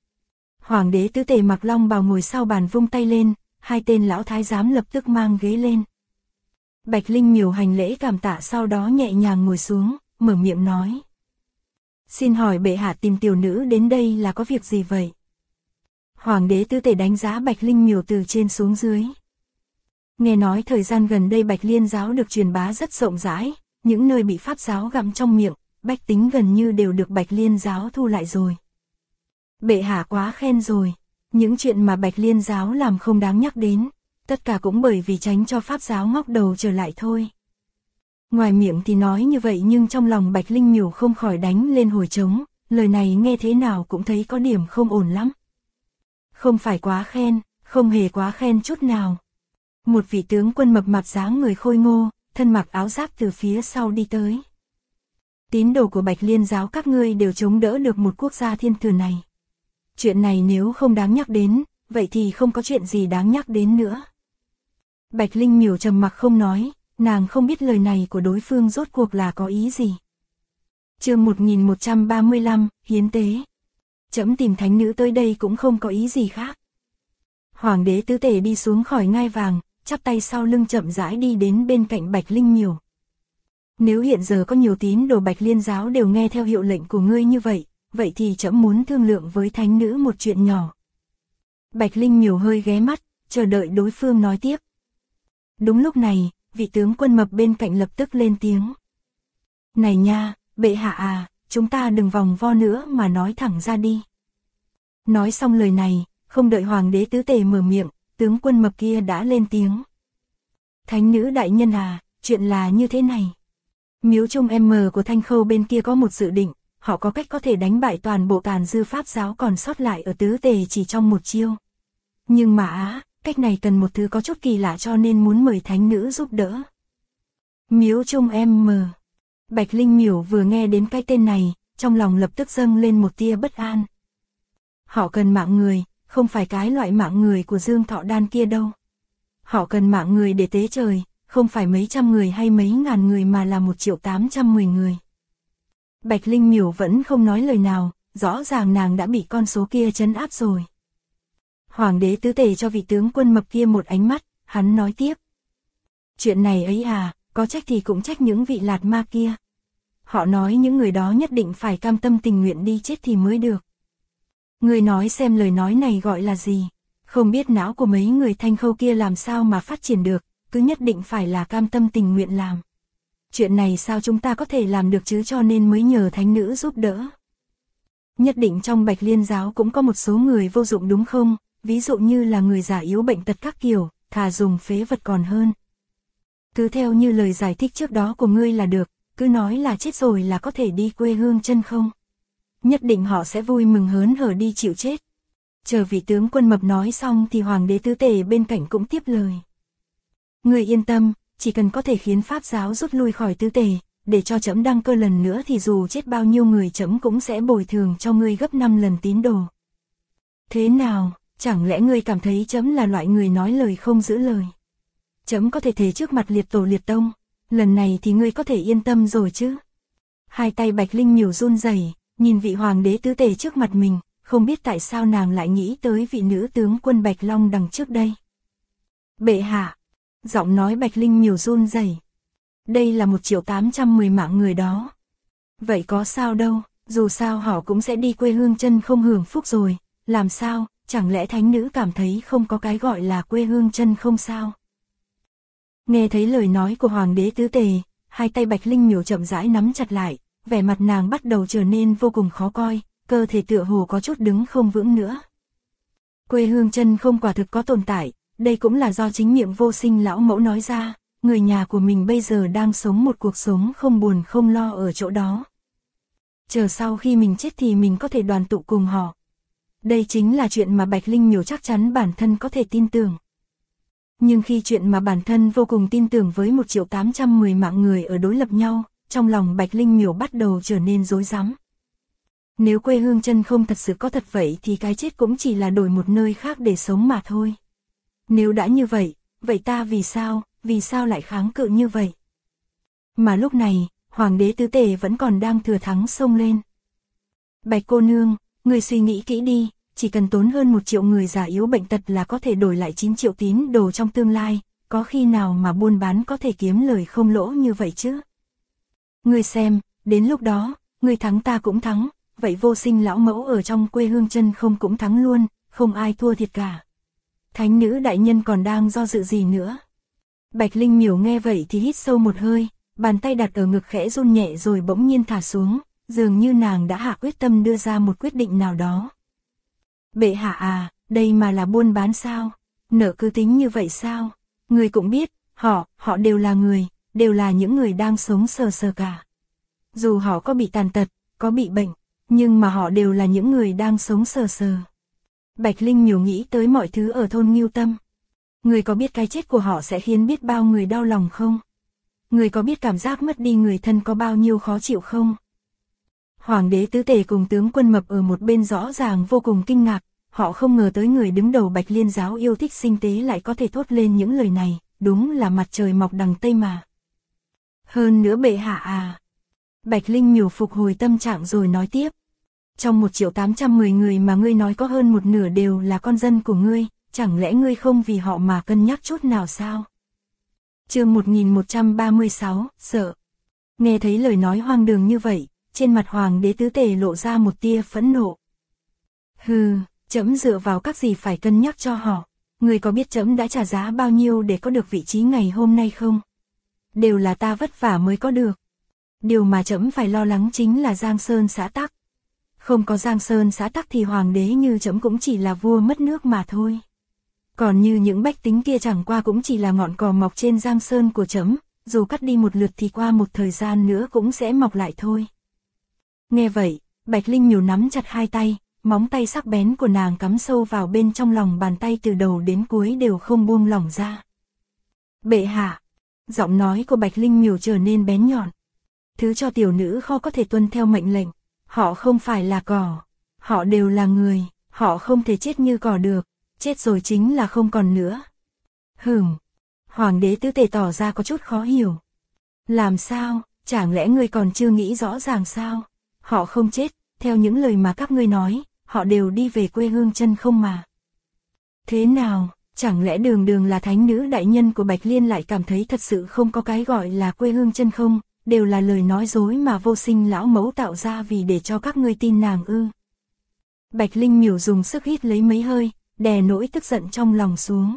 Hoàng đế Tứ Tề mặc long bào ngồi sau bàn vung tay lên, hai tên lão thái giám lập tức mang ghế lên. Bạch Linh Miểu hành lễ cảm tạ sau đó nhẹ nhàng ngồi xuống, mở miệng nói. Xin hỏi bệ hạ tìm tiểu nữ đến đây là có việc gì vậy? Hoàng đế Tứ Tề đánh giá Bạch Linh Miểu từ trên xuống dưới. Nghe nói thời gian gần đây Bạch Liên giáo được truyền bá rất rộng rãi, những nơi bị Pháp giáo gặm trong miệng, bách tính gần như đều được Bạch Liên giáo thu lại rồi. Bệ hạ quá khen rồi, những chuyện mà Bạch Liên giáo làm không đáng nhắc đến, tất cả cũng bởi vì tránh cho Pháp giáo ngóc đầu trở lại thôi. Ngoài miệng thì nói như vậy nhưng trong lòng Bạch Linh Miểu không khỏi đánh lên hồi trống, lời này nghe thế nào cũng thấy có điểm không ổn lắm. Không phải quá khen, không hề quá khen chút nào. Một vị tướng quân mập mạp dáng người khôi ngô, thân mặc áo giáp từ phía sau đi tới. Tín đồ của Bạch Liên giáo các ngươi đều chống đỡ được một quốc gia thiên thừa này. Chuyện này nếu không đáng nhắc đến, vậy thì không có chuyện gì đáng nhắc đến nữa. Bạch Linh Miểu trầm mặc không nói, nàng không biết lời này của đối phương rốt cuộc là có ý gì. Chương 1135, hiến tế. Trẫm tìm thánh nữ tới đây cũng không có ý gì khác. Hoàng đế Tứ Tề đi xuống khỏi ngai vàng, chắp tay sau lưng chậm rãi đi đến bên cạnh Bạch Linh Miểu. Nếu hiện giờ có nhiều tín đồ Bạch Liên giáo đều nghe theo hiệu lệnh của ngươi như vậy, vậy thì trẫm muốn thương lượng với thánh nữ một chuyện nhỏ. Bạch Linh Miểu hơi ghé mắt, chờ đợi đối phương nói tiếp. Đúng lúc này, vị tướng quân mập bên cạnh lập tức lên tiếng. Này nha, bệ hạ à, chúng ta đừng vòng vo nữa mà nói thẳng ra đi. Nói xong lời này, không đợi hoàng đế tứ tề mở miệng, tướng quân mập kia đã lên tiếng. Thánh nữ đại nhân à, chuyện là như thế này. Miếu Trung M của Thanh Khâu bên kia có một dự định, họ có cách có thể đánh bại toàn bộ tàn dư pháp giáo còn sót lại ở tứ tề chỉ trong một chiêu. Nhưng mà cách này cần một thứ có chút kỳ lạ cho nên muốn mời thánh nữ giúp đỡ. Miếu Trung M. Bạch Linh Miểu vừa nghe đến cái tên này, trong lòng lập tức dâng lên một tia bất an. Họ cần mạng người, không phải cái loại mạng người của Dương Thọ Đan kia đâu. Họ cần mạng người để tế trời, không phải mấy trăm người hay mấy ngàn người mà là 1.810 người. Bạch Linh Miểu vẫn không nói lời nào, rõ ràng nàng đã bị con số kia trấn áp rồi. Hoàng đế tứ tề cho vị tướng quân mập kia một ánh mắt, hắn nói tiếp. Chuyện này ấy à, có trách thì cũng trách những vị lạt ma kia. Họ nói những người đó nhất định phải cam tâm tình nguyện đi chết thì mới được. Người nói xem lời nói này gọi là gì, không biết não của mấy người Thanh Khâu kia làm sao mà phát triển được, cứ nhất định phải là cam tâm tình nguyện làm. Chuyện này sao chúng ta có thể làm được chứ, cho nên mới nhờ thánh nữ giúp đỡ. Nhất định trong Bạch Liên giáo cũng có một số người vô dụng đúng không, ví dụ như là người già yếu bệnh tật các kiểu, thà dùng phế vật còn hơn. Cứ theo như lời giải thích trước đó của ngươi là được, cứ nói là chết rồi là có thể đi quê hương chân không. Nhất định họ sẽ vui mừng hớn hở đi chịu chết. Chờ vị tướng quân mập nói xong thì hoàng đế tứ tề bên cạnh cũng tiếp lời. Ngươi yên tâm, chỉ cần có thể khiến pháp giáo rút lui khỏi tứ tề, để cho trẫm đăng cơ lần nữa thì dù chết bao nhiêu người trẫm cũng sẽ bồi thường cho ngươi gấp 5 lần tín đồ. Thế nào, chẳng lẽ ngươi cảm thấy trẫm là loại người nói lời không giữ lời? Trẫm có thể thề trước mặt liệt tổ liệt tông, lần này thì ngươi có thể yên tâm rồi chứ? Hai tay Bạch Linh Miểu run rẩy, nhìn vị hoàng đế tứ tề trước mặt mình, không biết tại sao nàng lại nghĩ tới vị nữ tướng quân Bạch Long đằng trước đây. Bệ hạ, giọng nói Bạch Linh Miểu run rẩy. Đây là 1.810 mạng người đó. Vậy có sao đâu, dù sao họ cũng sẽ đi quê hương chân không hưởng phúc rồi, làm sao, chẳng lẽ thánh nữ cảm thấy không có cái gọi là quê hương chân không sao? Nghe thấy lời nói của hoàng đế tứ tề, hai tay Bạch Linh Miểu chậm rãi nắm chặt lại, vẻ mặt nàng bắt đầu trở nên vô cùng khó coi, cơ thể tựa hồ có chút đứng không vững nữa. Quê hương chân không quả thực có tồn tại, đây cũng là do chính miệng Vô Sinh lão mẫu nói ra, người nhà của mình bây giờ đang sống một cuộc sống không buồn không lo ở chỗ đó. Chờ sau khi mình chết thì mình có thể đoàn tụ cùng họ. Đây chính là chuyện mà Bạch Linh Miểu chắc chắn bản thân có thể tin tưởng. Nhưng khi chuyện mà bản thân vô cùng tin tưởng với 1.810 mạng người ở đối lập nhau, trong lòng Bạch Linh Miểu bắt đầu trở nên rối rắm. Nếu quê hương chân không thật sự có thật vậy thì cái chết cũng chỉ là đổi một nơi khác để sống mà thôi. Nếu đã như vậy, vậy ta vì sao lại kháng cự như vậy? Mà lúc này, hoàng đế tứ tề vẫn còn đang thừa thắng xông lên. Bạch cô nương, người suy nghĩ kỹ đi, chỉ cần tốn hơn 1 triệu người già yếu bệnh tật là có thể đổi lại 9 triệu tín đồ trong tương lai, có khi nào mà buôn bán có thể kiếm lời không lỗ như vậy chứ? Người xem, đến lúc đó, người thắng ta cũng thắng, vậy Vô Sinh lão mẫu ở trong quê hương chân không cũng thắng luôn, không ai thua thiệt cả. Thánh nữ đại nhân còn đang do dự gì nữa? Bạch Linh Miểu nghe vậy thì hít sâu một hơi, bàn tay đặt ở ngực khẽ run nhẹ rồi bỗng nhiên thả xuống, dường như nàng đã hạ quyết tâm đưa ra một quyết định nào đó. Bệ hạ à, đây mà là buôn bán sao? Nợ cứ tính như vậy sao? Người cũng biết, họ đều là người, đều là những người đang sống sờ sờ cả. Dù họ có bị tàn tật, có bị bệnh, nhưng mà họ đều là những người đang sống sờ sờ. Bạch Linh Miểu nghĩ tới mọi thứ ở thôn Ngưu Tâm. Người có biết cái chết của họ sẽ khiến biết bao người đau lòng không? Người có biết cảm giác mất đi người thân có bao nhiêu khó chịu không? Hoàng đế tứ tề cùng tướng quân mập ở một bên rõ ràng vô cùng kinh ngạc, họ không ngờ tới người đứng đầu Bạch Liên giáo yêu thích sinh tế lại có thể thốt lên những lời này, đúng là mặt trời mọc đằng Tây mà. Hơn nữa bệ hạ à. Bạch Linh Miểu phục hồi tâm trạng rồi nói tiếp. Trong 1.810 người mà ngươi nói có hơn một nửa đều là con dân của ngươi, chẳng lẽ ngươi không vì họ mà cân nhắc chút nào sao? Chương 1136, sợ. Nghe thấy lời nói hoang đường như vậy, trên mặt hoàng đế tứ tề lộ ra một tia phẫn nộ. Hừ, trẫm dựa vào các gì phải cân nhắc cho họ, người có biết trẫm đã trả giá bao nhiêu để có được vị trí ngày hôm nay không? Đều là ta vất vả mới có được. Điều mà trẫm phải lo lắng chính là Giang Sơn xã tắc. Không có Giang Sơn xã tắc thì hoàng đế như trẫm cũng chỉ là vua mất nước mà thôi. Còn như những bách tính kia chẳng qua cũng chỉ là ngọn cỏ mọc trên Giang Sơn của trẫm, dù cắt đi một lượt thì qua một thời gian nữa cũng sẽ mọc lại thôi. Nghe vậy, Bạch Linh Miểu nắm chặt hai tay, móng tay sắc bén của nàng cắm sâu vào bên trong lòng bàn tay từ đầu đến cuối đều không buông lỏng ra. Bệ hạ, giọng nói của Bạch Linh Miểu trở nên bén nhọn. Thứ cho tiểu nữ khó có thể tuân theo mệnh lệnh, họ không phải là cỏ, họ đều là người, họ không thể chết như cỏ được, chết rồi chính là không còn nữa. Hoàng đế tứ tề tỏ ra có chút khó hiểu. Làm sao, chẳng lẽ ngươi còn chưa nghĩ rõ ràng sao? Họ không chết, theo những lời mà các ngươi nói, họ đều đi về quê hương chân không mà. Thế nào, chẳng lẽ đường đường là thánh nữ đại nhân của Bạch Liên lại cảm thấy thật sự không có cái gọi là quê hương chân không, đều là lời nói dối mà Vô Sinh lão mẫu tạo ra vì để cho các ngươi tin nàng ư? Bạch Linh Miểu dùng sức hít lấy mấy hơi, đè nỗi tức giận trong lòng xuống.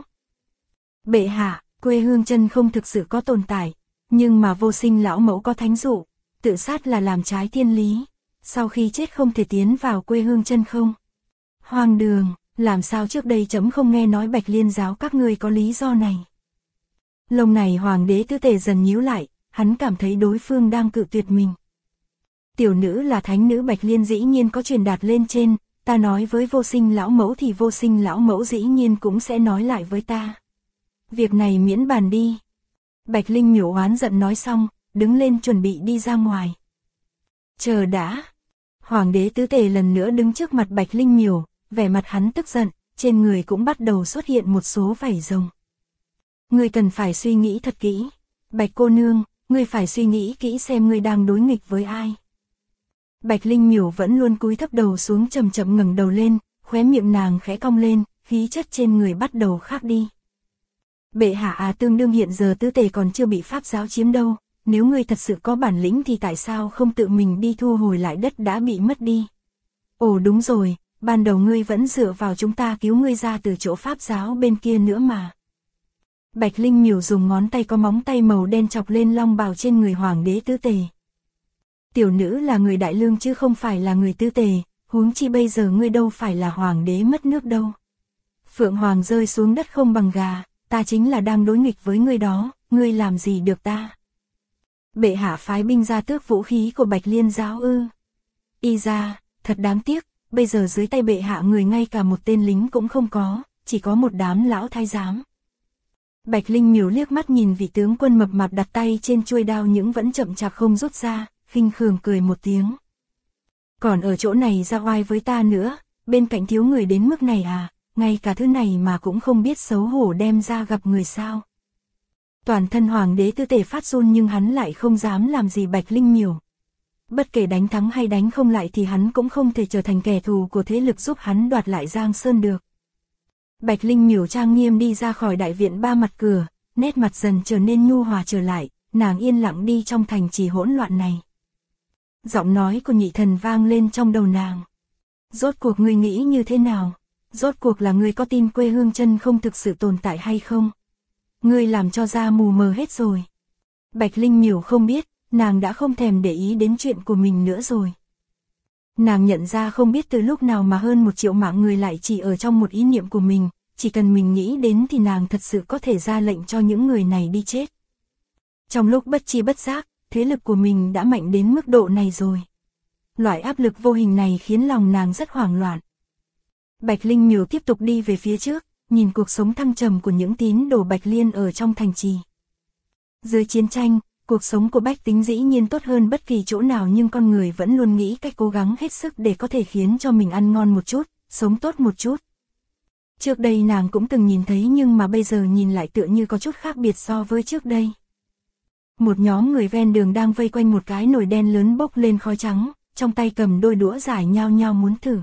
Bệ hạ, quê hương chân không thực sự có tồn tại, nhưng mà Vô Sinh lão mẫu có thánh dụ, tự sát là làm trái thiên lý, sau khi chết không thể tiến vào quê hương chân không. Hoang đường, làm sao trước đây trẫm không nghe nói Bạch Liên giáo các ngươi có lý do này. Lông này hoàng đế tứ tề dần nhíu lại, hắn cảm thấy đối phương đang cự tuyệt mình. Tiểu nữ là thánh nữ Bạch Liên dĩ nhiên có truyền đạt lên trên, ta nói với Vô Sinh lão mẫu thì Vô Sinh lão mẫu dĩ nhiên cũng sẽ nói lại với ta. Việc này miễn bàn đi. Bạch Linh Miểu oán giận nói xong, đứng lên chuẩn bị đi ra ngoài. Chờ đã. Hoàng đế tứ tề lần nữa đứng trước mặt Bạch Linh Miểu, vẻ mặt hắn tức giận, trên người cũng bắt đầu xuất hiện một số vảy rồng. Ngươi cần phải suy nghĩ thật kỹ. Bạch cô nương, ngươi phải suy nghĩ kỹ xem ngươi đang đối nghịch với ai. Bạch Linh Miểu vẫn luôn cúi thấp đầu xuống, chậm chậm ngẩng đầu lên, khóe miệng nàng khẽ cong lên, khí chất trên người bắt đầu khác đi. Bệ hạ à, tương đương hiện giờ tứ tề còn chưa bị pháp giáo chiếm đâu, nếu ngươi thật sự có bản lĩnh thì tại sao không tự mình đi thu hồi lại đất đã bị mất đi. Ồ đúng rồi, ban đầu ngươi vẫn dựa vào chúng ta cứu ngươi ra từ chỗ pháp giáo bên kia nữa mà. Bạch Linh Miểu dùng ngón tay có móng tay màu đen chọc lên long bào trên người hoàng đế tứ tề. Tiểu nữ là người đại lương chứ không phải là người tứ tề, huống chi bây giờ ngươi đâu phải là hoàng đế mất nước đâu. Phượng hoàng rơi xuống đất không bằng gà, ta chính là đang đối nghịch với ngươi đó, ngươi làm gì được ta. Bệ hạ phái binh ra tước vũ khí của Bạch Liên giáo ư? Y ra, thật đáng tiếc, bây giờ dưới tay bệ hạ người ngay cả một tên lính cũng không có, chỉ có một đám lão thái giám. Bạch Linh Miểu liếc mắt nhìn vị tướng quân mập mạp đặt tay trên chuôi đao nhưng vẫn chậm chạp không rút ra, khinh khường cười một tiếng. Còn ở chỗ này ra oai với ta nữa, bên cạnh thiếu người đến mức này à, ngay cả thứ này mà cũng không biết xấu hổ đem ra gặp người sao. Toàn thân hoàng đế tứ tề phát run nhưng hắn lại không dám làm gì Bạch Linh Miểu. Bất kể đánh thắng hay đánh không lại thì hắn cũng không thể trở thành kẻ thù của thế lực giúp hắn đoạt lại Giang Sơn được. Bạch Linh Miểu trang nghiêm đi ra khỏi đại viện ba mặt cửa, nét mặt dần trở nên nhu hòa trở lại, nàng yên lặng đi trong thành trì hỗn loạn này. Giọng nói của nhị thần vang lên trong đầu nàng. Rốt cuộc ngươi nghĩ như thế nào? Rốt cuộc là ngươi có tin quê hương chân không thực sự tồn tại hay không? Ngươi làm cho da mù mờ hết rồi. Bạch Linh Miểu không biết, nàng đã không thèm để ý đến chuyện của mình nữa rồi. Nàng nhận ra không biết từ lúc nào mà hơn 1 triệu mạng người lại chỉ ở trong một ý niệm của mình, chỉ cần mình nghĩ đến thì nàng thật sự có thể ra lệnh cho những người này đi chết. Trong lúc bất chi bất giác, thế lực của mình đã mạnh đến mức độ này rồi. Loại áp lực vô hình này khiến lòng nàng rất hoảng loạn. Bạch Linh Miểu tiếp tục đi về phía trước, nhìn cuộc sống thăng trầm của những tín đồ Bạch Liên ở trong thành trì. Dưới chiến tranh, cuộc sống của bách tính dĩ nhiên tốt hơn bất kỳ chỗ nào nhưng con người vẫn luôn nghĩ cách cố gắng hết sức để có thể khiến cho mình ăn ngon một chút, sống tốt một chút. Trước đây nàng cũng từng nhìn thấy nhưng mà bây giờ nhìn lại tựa như có chút khác biệt so với trước đây. Một nhóm người ven đường đang vây quanh một cái nồi đen lớn bốc lên khói trắng, trong tay cầm đôi đũa dài nhao nhao muốn thử.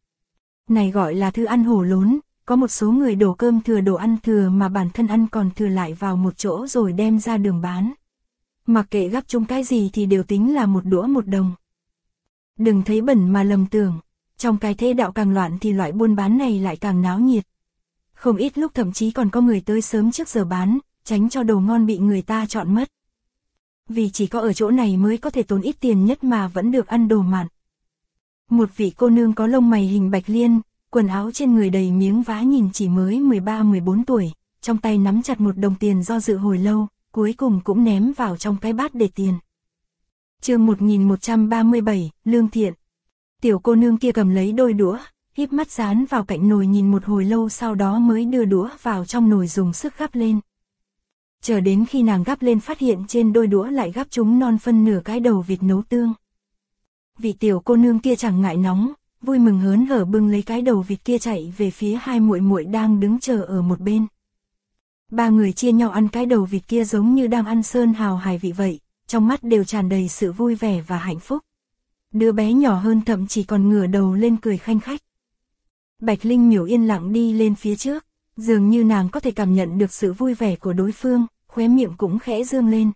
Này gọi là thư ăn hổ lốn, có một số người đổ cơm thừa đồ ăn thừa mà bản thân ăn còn thừa lại vào một chỗ rồi đem ra đường bán. Mặc kệ gắp chung cái gì thì đều tính là một đũa 1 đồng. Đừng thấy bẩn mà lầm tưởng, trong cái thế đạo càng loạn thì loại buôn bán này lại càng náo nhiệt. Không ít lúc thậm chí còn có người tới sớm trước giờ bán, tránh cho đồ ngon bị người ta chọn mất. Vì chỉ có ở chỗ này mới có thể tốn ít tiền nhất mà vẫn được ăn đồ mặn. Một vị cô nương có lông mày hình bạch liên, quần áo trên người đầy miếng vá nhìn chỉ mới 13-14 tuổi, trong tay nắm chặt một đồng tiền do dự hồi lâu, cuối cùng cũng ném vào trong cái bát để tiền. Chương 1137, Lương Thiện. Tiểu cô nương kia cầm lấy đôi đũa, híp mắt dán vào cạnh nồi nhìn một hồi lâu, sau đó mới đưa đũa vào trong nồi dùng sức gắp lên. Chờ đến khi nàng gắp lên phát hiện trên đôi đũa lại gắp trúng non phân nửa cái đầu vịt nấu tương. Vị tiểu cô nương kia chẳng ngại nóng, vui mừng hớn hở bưng lấy cái đầu vịt kia chạy về phía hai muội muội đang đứng chờ ở một bên. Ba người chia nhau ăn cái đầu vịt kia giống như đang ăn sơn hào hải vị vậy, trong mắt đều tràn đầy sự vui vẻ và hạnh phúc. Đứa bé nhỏ hơn thậm chí còn ngửa đầu lên cười khanh khách. Bạch Linh Miểu yên lặng đi lên phía trước, dường như nàng có thể cảm nhận được sự vui vẻ của đối phương, khóe miệng cũng khẽ dương lên.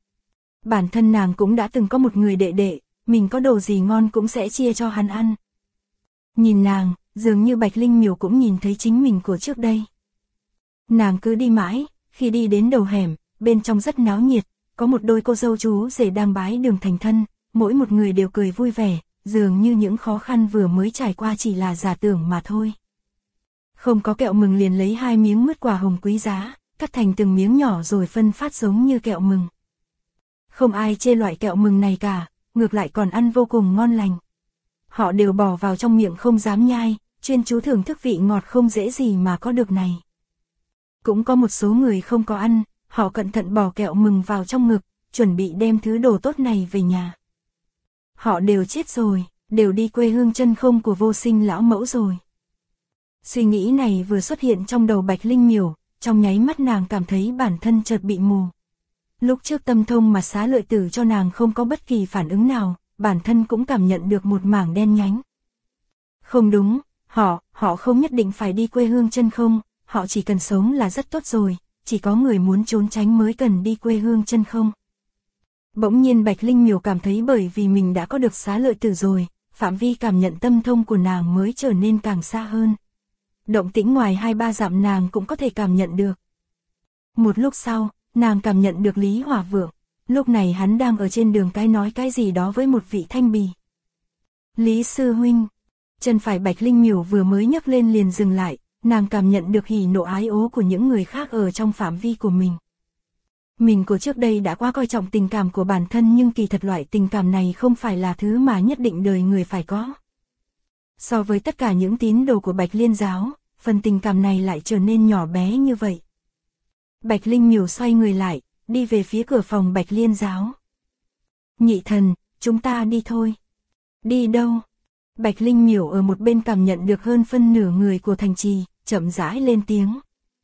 Bản thân nàng cũng đã từng có một người đệ đệ, mình có đồ gì ngon cũng sẽ chia cho hắn ăn. Nhìn nàng, dường như Bạch Linh Miểu cũng nhìn thấy chính mình của trước đây. Nàng cứ đi mãi, khi đi đến đầu hẻm, bên trong rất náo nhiệt, có một đôi cô dâu chú rể đang bái đường thành thân, mỗi một người đều cười vui vẻ, dường như những khó khăn vừa mới trải qua chỉ là giả tưởng mà thôi. Không có kẹo mừng liền lấy 2 miếng mứt quả hồng quý giá, cắt thành từng miếng nhỏ rồi phân phát giống như kẹo mừng. Không ai chê loại kẹo mừng này cả, ngược lại còn ăn vô cùng ngon lành. Họ đều bỏ vào trong miệng không dám nhai, chuyên chú thưởng thức vị ngọt không dễ gì mà có được này. Cũng có một số người không có ăn, họ cẩn thận bỏ kẹo mừng vào trong ngực, chuẩn bị đem thứ đồ tốt này về nhà. Họ đều chết rồi, đều đi quê hương chân không của vô sinh lão mẫu rồi. Suy nghĩ này vừa xuất hiện trong đầu Bạch Linh Miểu, trong nháy mắt nàng cảm thấy bản thân chợt bị mù. Lúc trước tâm thông mà xá lợi tử cho nàng không có bất kỳ phản ứng nào, bản thân cũng cảm nhận được một mảng đen nhánh. Không đúng, họ không nhất định phải đi quê hương chân không, họ chỉ cần sống là rất tốt rồi, chỉ có người muốn trốn tránh mới cần đi quê hương chân không. Bỗng nhiên Bạch Linh Miểu cảm thấy bởi vì mình đã có được xá lợi tử rồi, phạm vi cảm nhận tâm thông của nàng mới trở nên càng xa hơn. Động tĩnh ngoài 2-3 dặm nàng cũng có thể cảm nhận được. Một lúc sau, nàng cảm nhận được Lý Hỏa Vượng, lúc này hắn đang ở trên đường cái nói cái gì đó với một vị thanh bì. Lý sư huynh, chân phải Bạch Linh Miểu vừa mới nhấc lên liền dừng lại, nàng cảm nhận được hỉ nộ ái ố của những người khác ở trong phạm vi của mình. Mình của trước đây đã quá coi trọng tình cảm của bản thân nhưng kỳ thật loại tình cảm này không phải là thứ mà nhất định đời người phải có. So với tất cả những tín đồ của Bạch Liên giáo, phần tình cảm này lại trở nên nhỏ bé như vậy. Bạch Linh Miểu xoay người lại, đi về phía cửa phòng Bạch Liên giáo. Nhị thần, chúng ta đi thôi. Đi đâu? Bạch Linh Miểu ở một bên cảm nhận được hơn phân nửa người của thành trì, chậm rãi lên tiếng.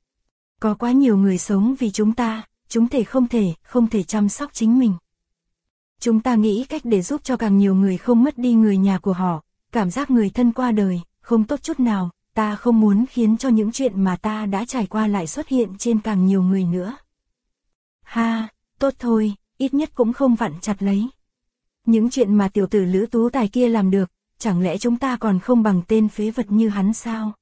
Có quá nhiều người sống vì chúng ta, chúng không thể chăm sóc chính mình. Chúng ta nghĩ cách để giúp cho càng nhiều người không mất đi người nhà của họ, cảm giác người thân qua đời, không tốt chút nào, ta không muốn khiến cho những chuyện mà ta đã trải qua lại xuất hiện trên càng nhiều người nữa. Ha, tốt thôi, ít nhất cũng không vặn chặt lấy. Những chuyện mà tiểu tử Lữ Tú Tài kia làm được, chẳng lẽ chúng ta còn không bằng tên phế vật như hắn sao?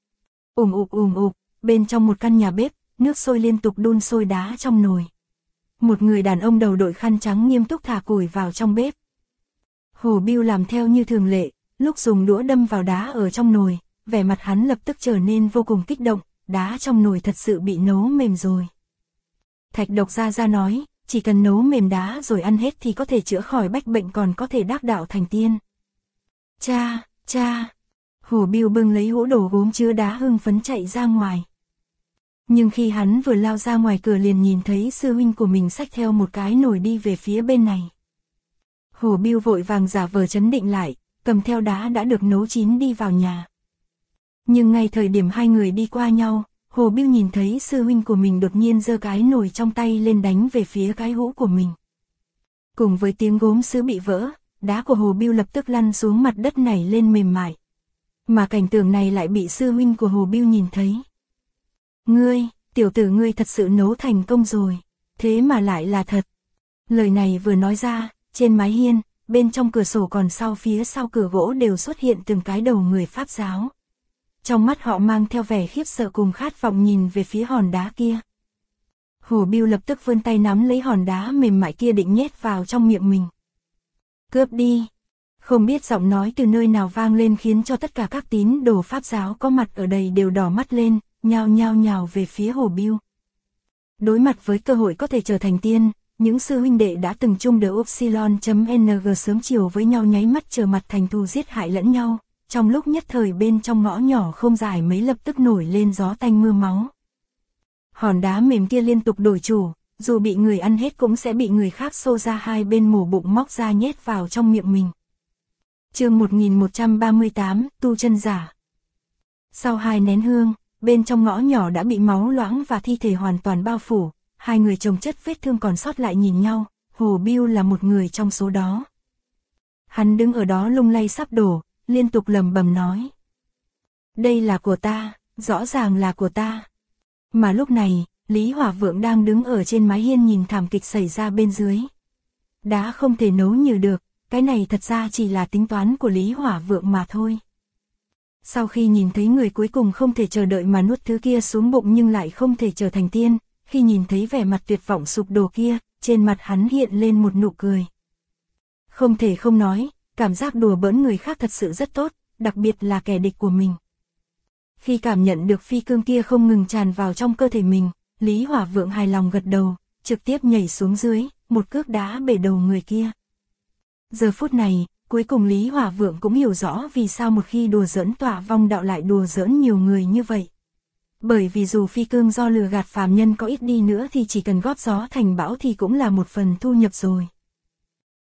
Ùm ụp, bên trong một căn nhà bếp, nước sôi liên tục đun sôi đá trong nồi. Một người đàn ông đầu đội khăn trắng nghiêm túc thả củi vào trong bếp. Hồ Bưu làm theo như thường lệ, lúc dùng đũa đâm vào đá ở trong nồi, vẻ mặt hắn lập tức trở nên vô cùng kích động, đá trong nồi thật sự bị nấu mềm rồi. Thạch Độc Gia nói, chỉ cần nấu mềm đá rồi ăn hết thì có thể chữa khỏi bách bệnh còn có thể đắc đạo thành tiên. Cha! Hồ Bưu bưng lấy hũ đổ gốm chứa đá hưng phấn chạy ra ngoài. Nhưng khi hắn vừa lao ra ngoài cửa liền nhìn thấy sư huynh của mình xách theo một cái nồi đi về phía bên này. Hồ Bưu vội vàng giả vờ trấn định lại, cầm theo đá đã được nấu chín đi vào nhà. Nhưng ngay thời điểm hai người đi qua nhau, Hồ Bưu nhìn thấy sư huynh của mình đột nhiên giơ cái nồi trong tay lên đánh về phía cái hũ của mình. Cùng với tiếng gốm sứ bị vỡ, đá của Hồ Bưu lập tức lăn xuống mặt đất nảy lên mềm mại. Mà cảnh tượng này lại bị sư huynh của Hồ Bưu nhìn thấy. Ngươi, tiểu tử ngươi thật sự nấu thành công rồi, thế mà lại là thật. Lời này vừa nói ra, trên mái hiên, bên trong cửa sổ còn phía sau cửa gỗ đều xuất hiện từng cái đầu người Pháp giáo. Trong mắt họ mang theo vẻ khiếp sợ cùng khát vọng nhìn về phía hòn đá kia. Hồ Bill lập tức vươn tay nắm lấy hòn đá mềm mại kia định nhét vào trong miệng mình. Cướp đi! Không biết giọng nói từ nơi nào vang lên khiến cho tất cả các tín đồ Pháp giáo có mặt ở đây đều đỏ mắt lên, nhao nhào về phía Hồ Bill. Đối mặt với cơ hội có thể trở thành tiên, những sư huynh đệ đã từng chung đỡ Upsilon.ng sớm chiều với nhau nháy mắt trở mặt thành thù giết hại lẫn nhau, trong lúc nhất thời bên trong ngõ nhỏ không dài mấy lập tức nổi lên gió tanh mưa máu. Hòn đá mềm kia liên tục đổi chủ, dù bị người ăn hết cũng sẽ bị người khác xô ra hai bên mổ bụng móc ra nhét vào trong miệng mình. Chương 1138, tu chân giả. Sau 2 nén hương, bên trong ngõ nhỏ đã bị máu loãng và thi thể hoàn toàn bao phủ, hai người chồng chất vết thương còn sót lại nhìn nhau, Hồ Bill là một người trong số đó. Hắn đứng ở đó lung lay sắp đổ, liên tục lẩm bẩm nói. Đây là của ta, rõ ràng là của ta. Mà lúc này, Lý Hỏa Vượng đang đứng ở trên mái hiên nhìn thảm kịch xảy ra bên dưới. Đá không thể nấu nhừ được, cái này thật ra chỉ là tính toán của Lý Hỏa Vượng mà thôi. Sau khi nhìn thấy người cuối cùng không thể chờ đợi mà nuốt thứ kia xuống bụng nhưng lại không thể trở thành tiên, khi nhìn thấy vẻ mặt tuyệt vọng sụp đổ kia, trên mặt hắn hiện lên một nụ cười. Không thể không nói, cảm giác đùa bỡn người khác thật sự rất tốt, đặc biệt là kẻ địch của mình. Khi cảm nhận được phi cương kia không ngừng tràn vào trong cơ thể mình, Lý Hỏa Vượng hài lòng gật đầu, trực tiếp nhảy xuống dưới, một cước đá bể đầu người kia. Giờ phút này, cuối cùng Lý Hỏa Vượng cũng hiểu rõ vì sao một khi đùa giỡn Tỏa Vong Đạo lại đùa giỡn nhiều người như vậy. Bởi vì dù phi cương do lừa gạt phàm nhân có ít đi nữa thì chỉ cần góp gió thành bão thì cũng là một phần thu nhập rồi.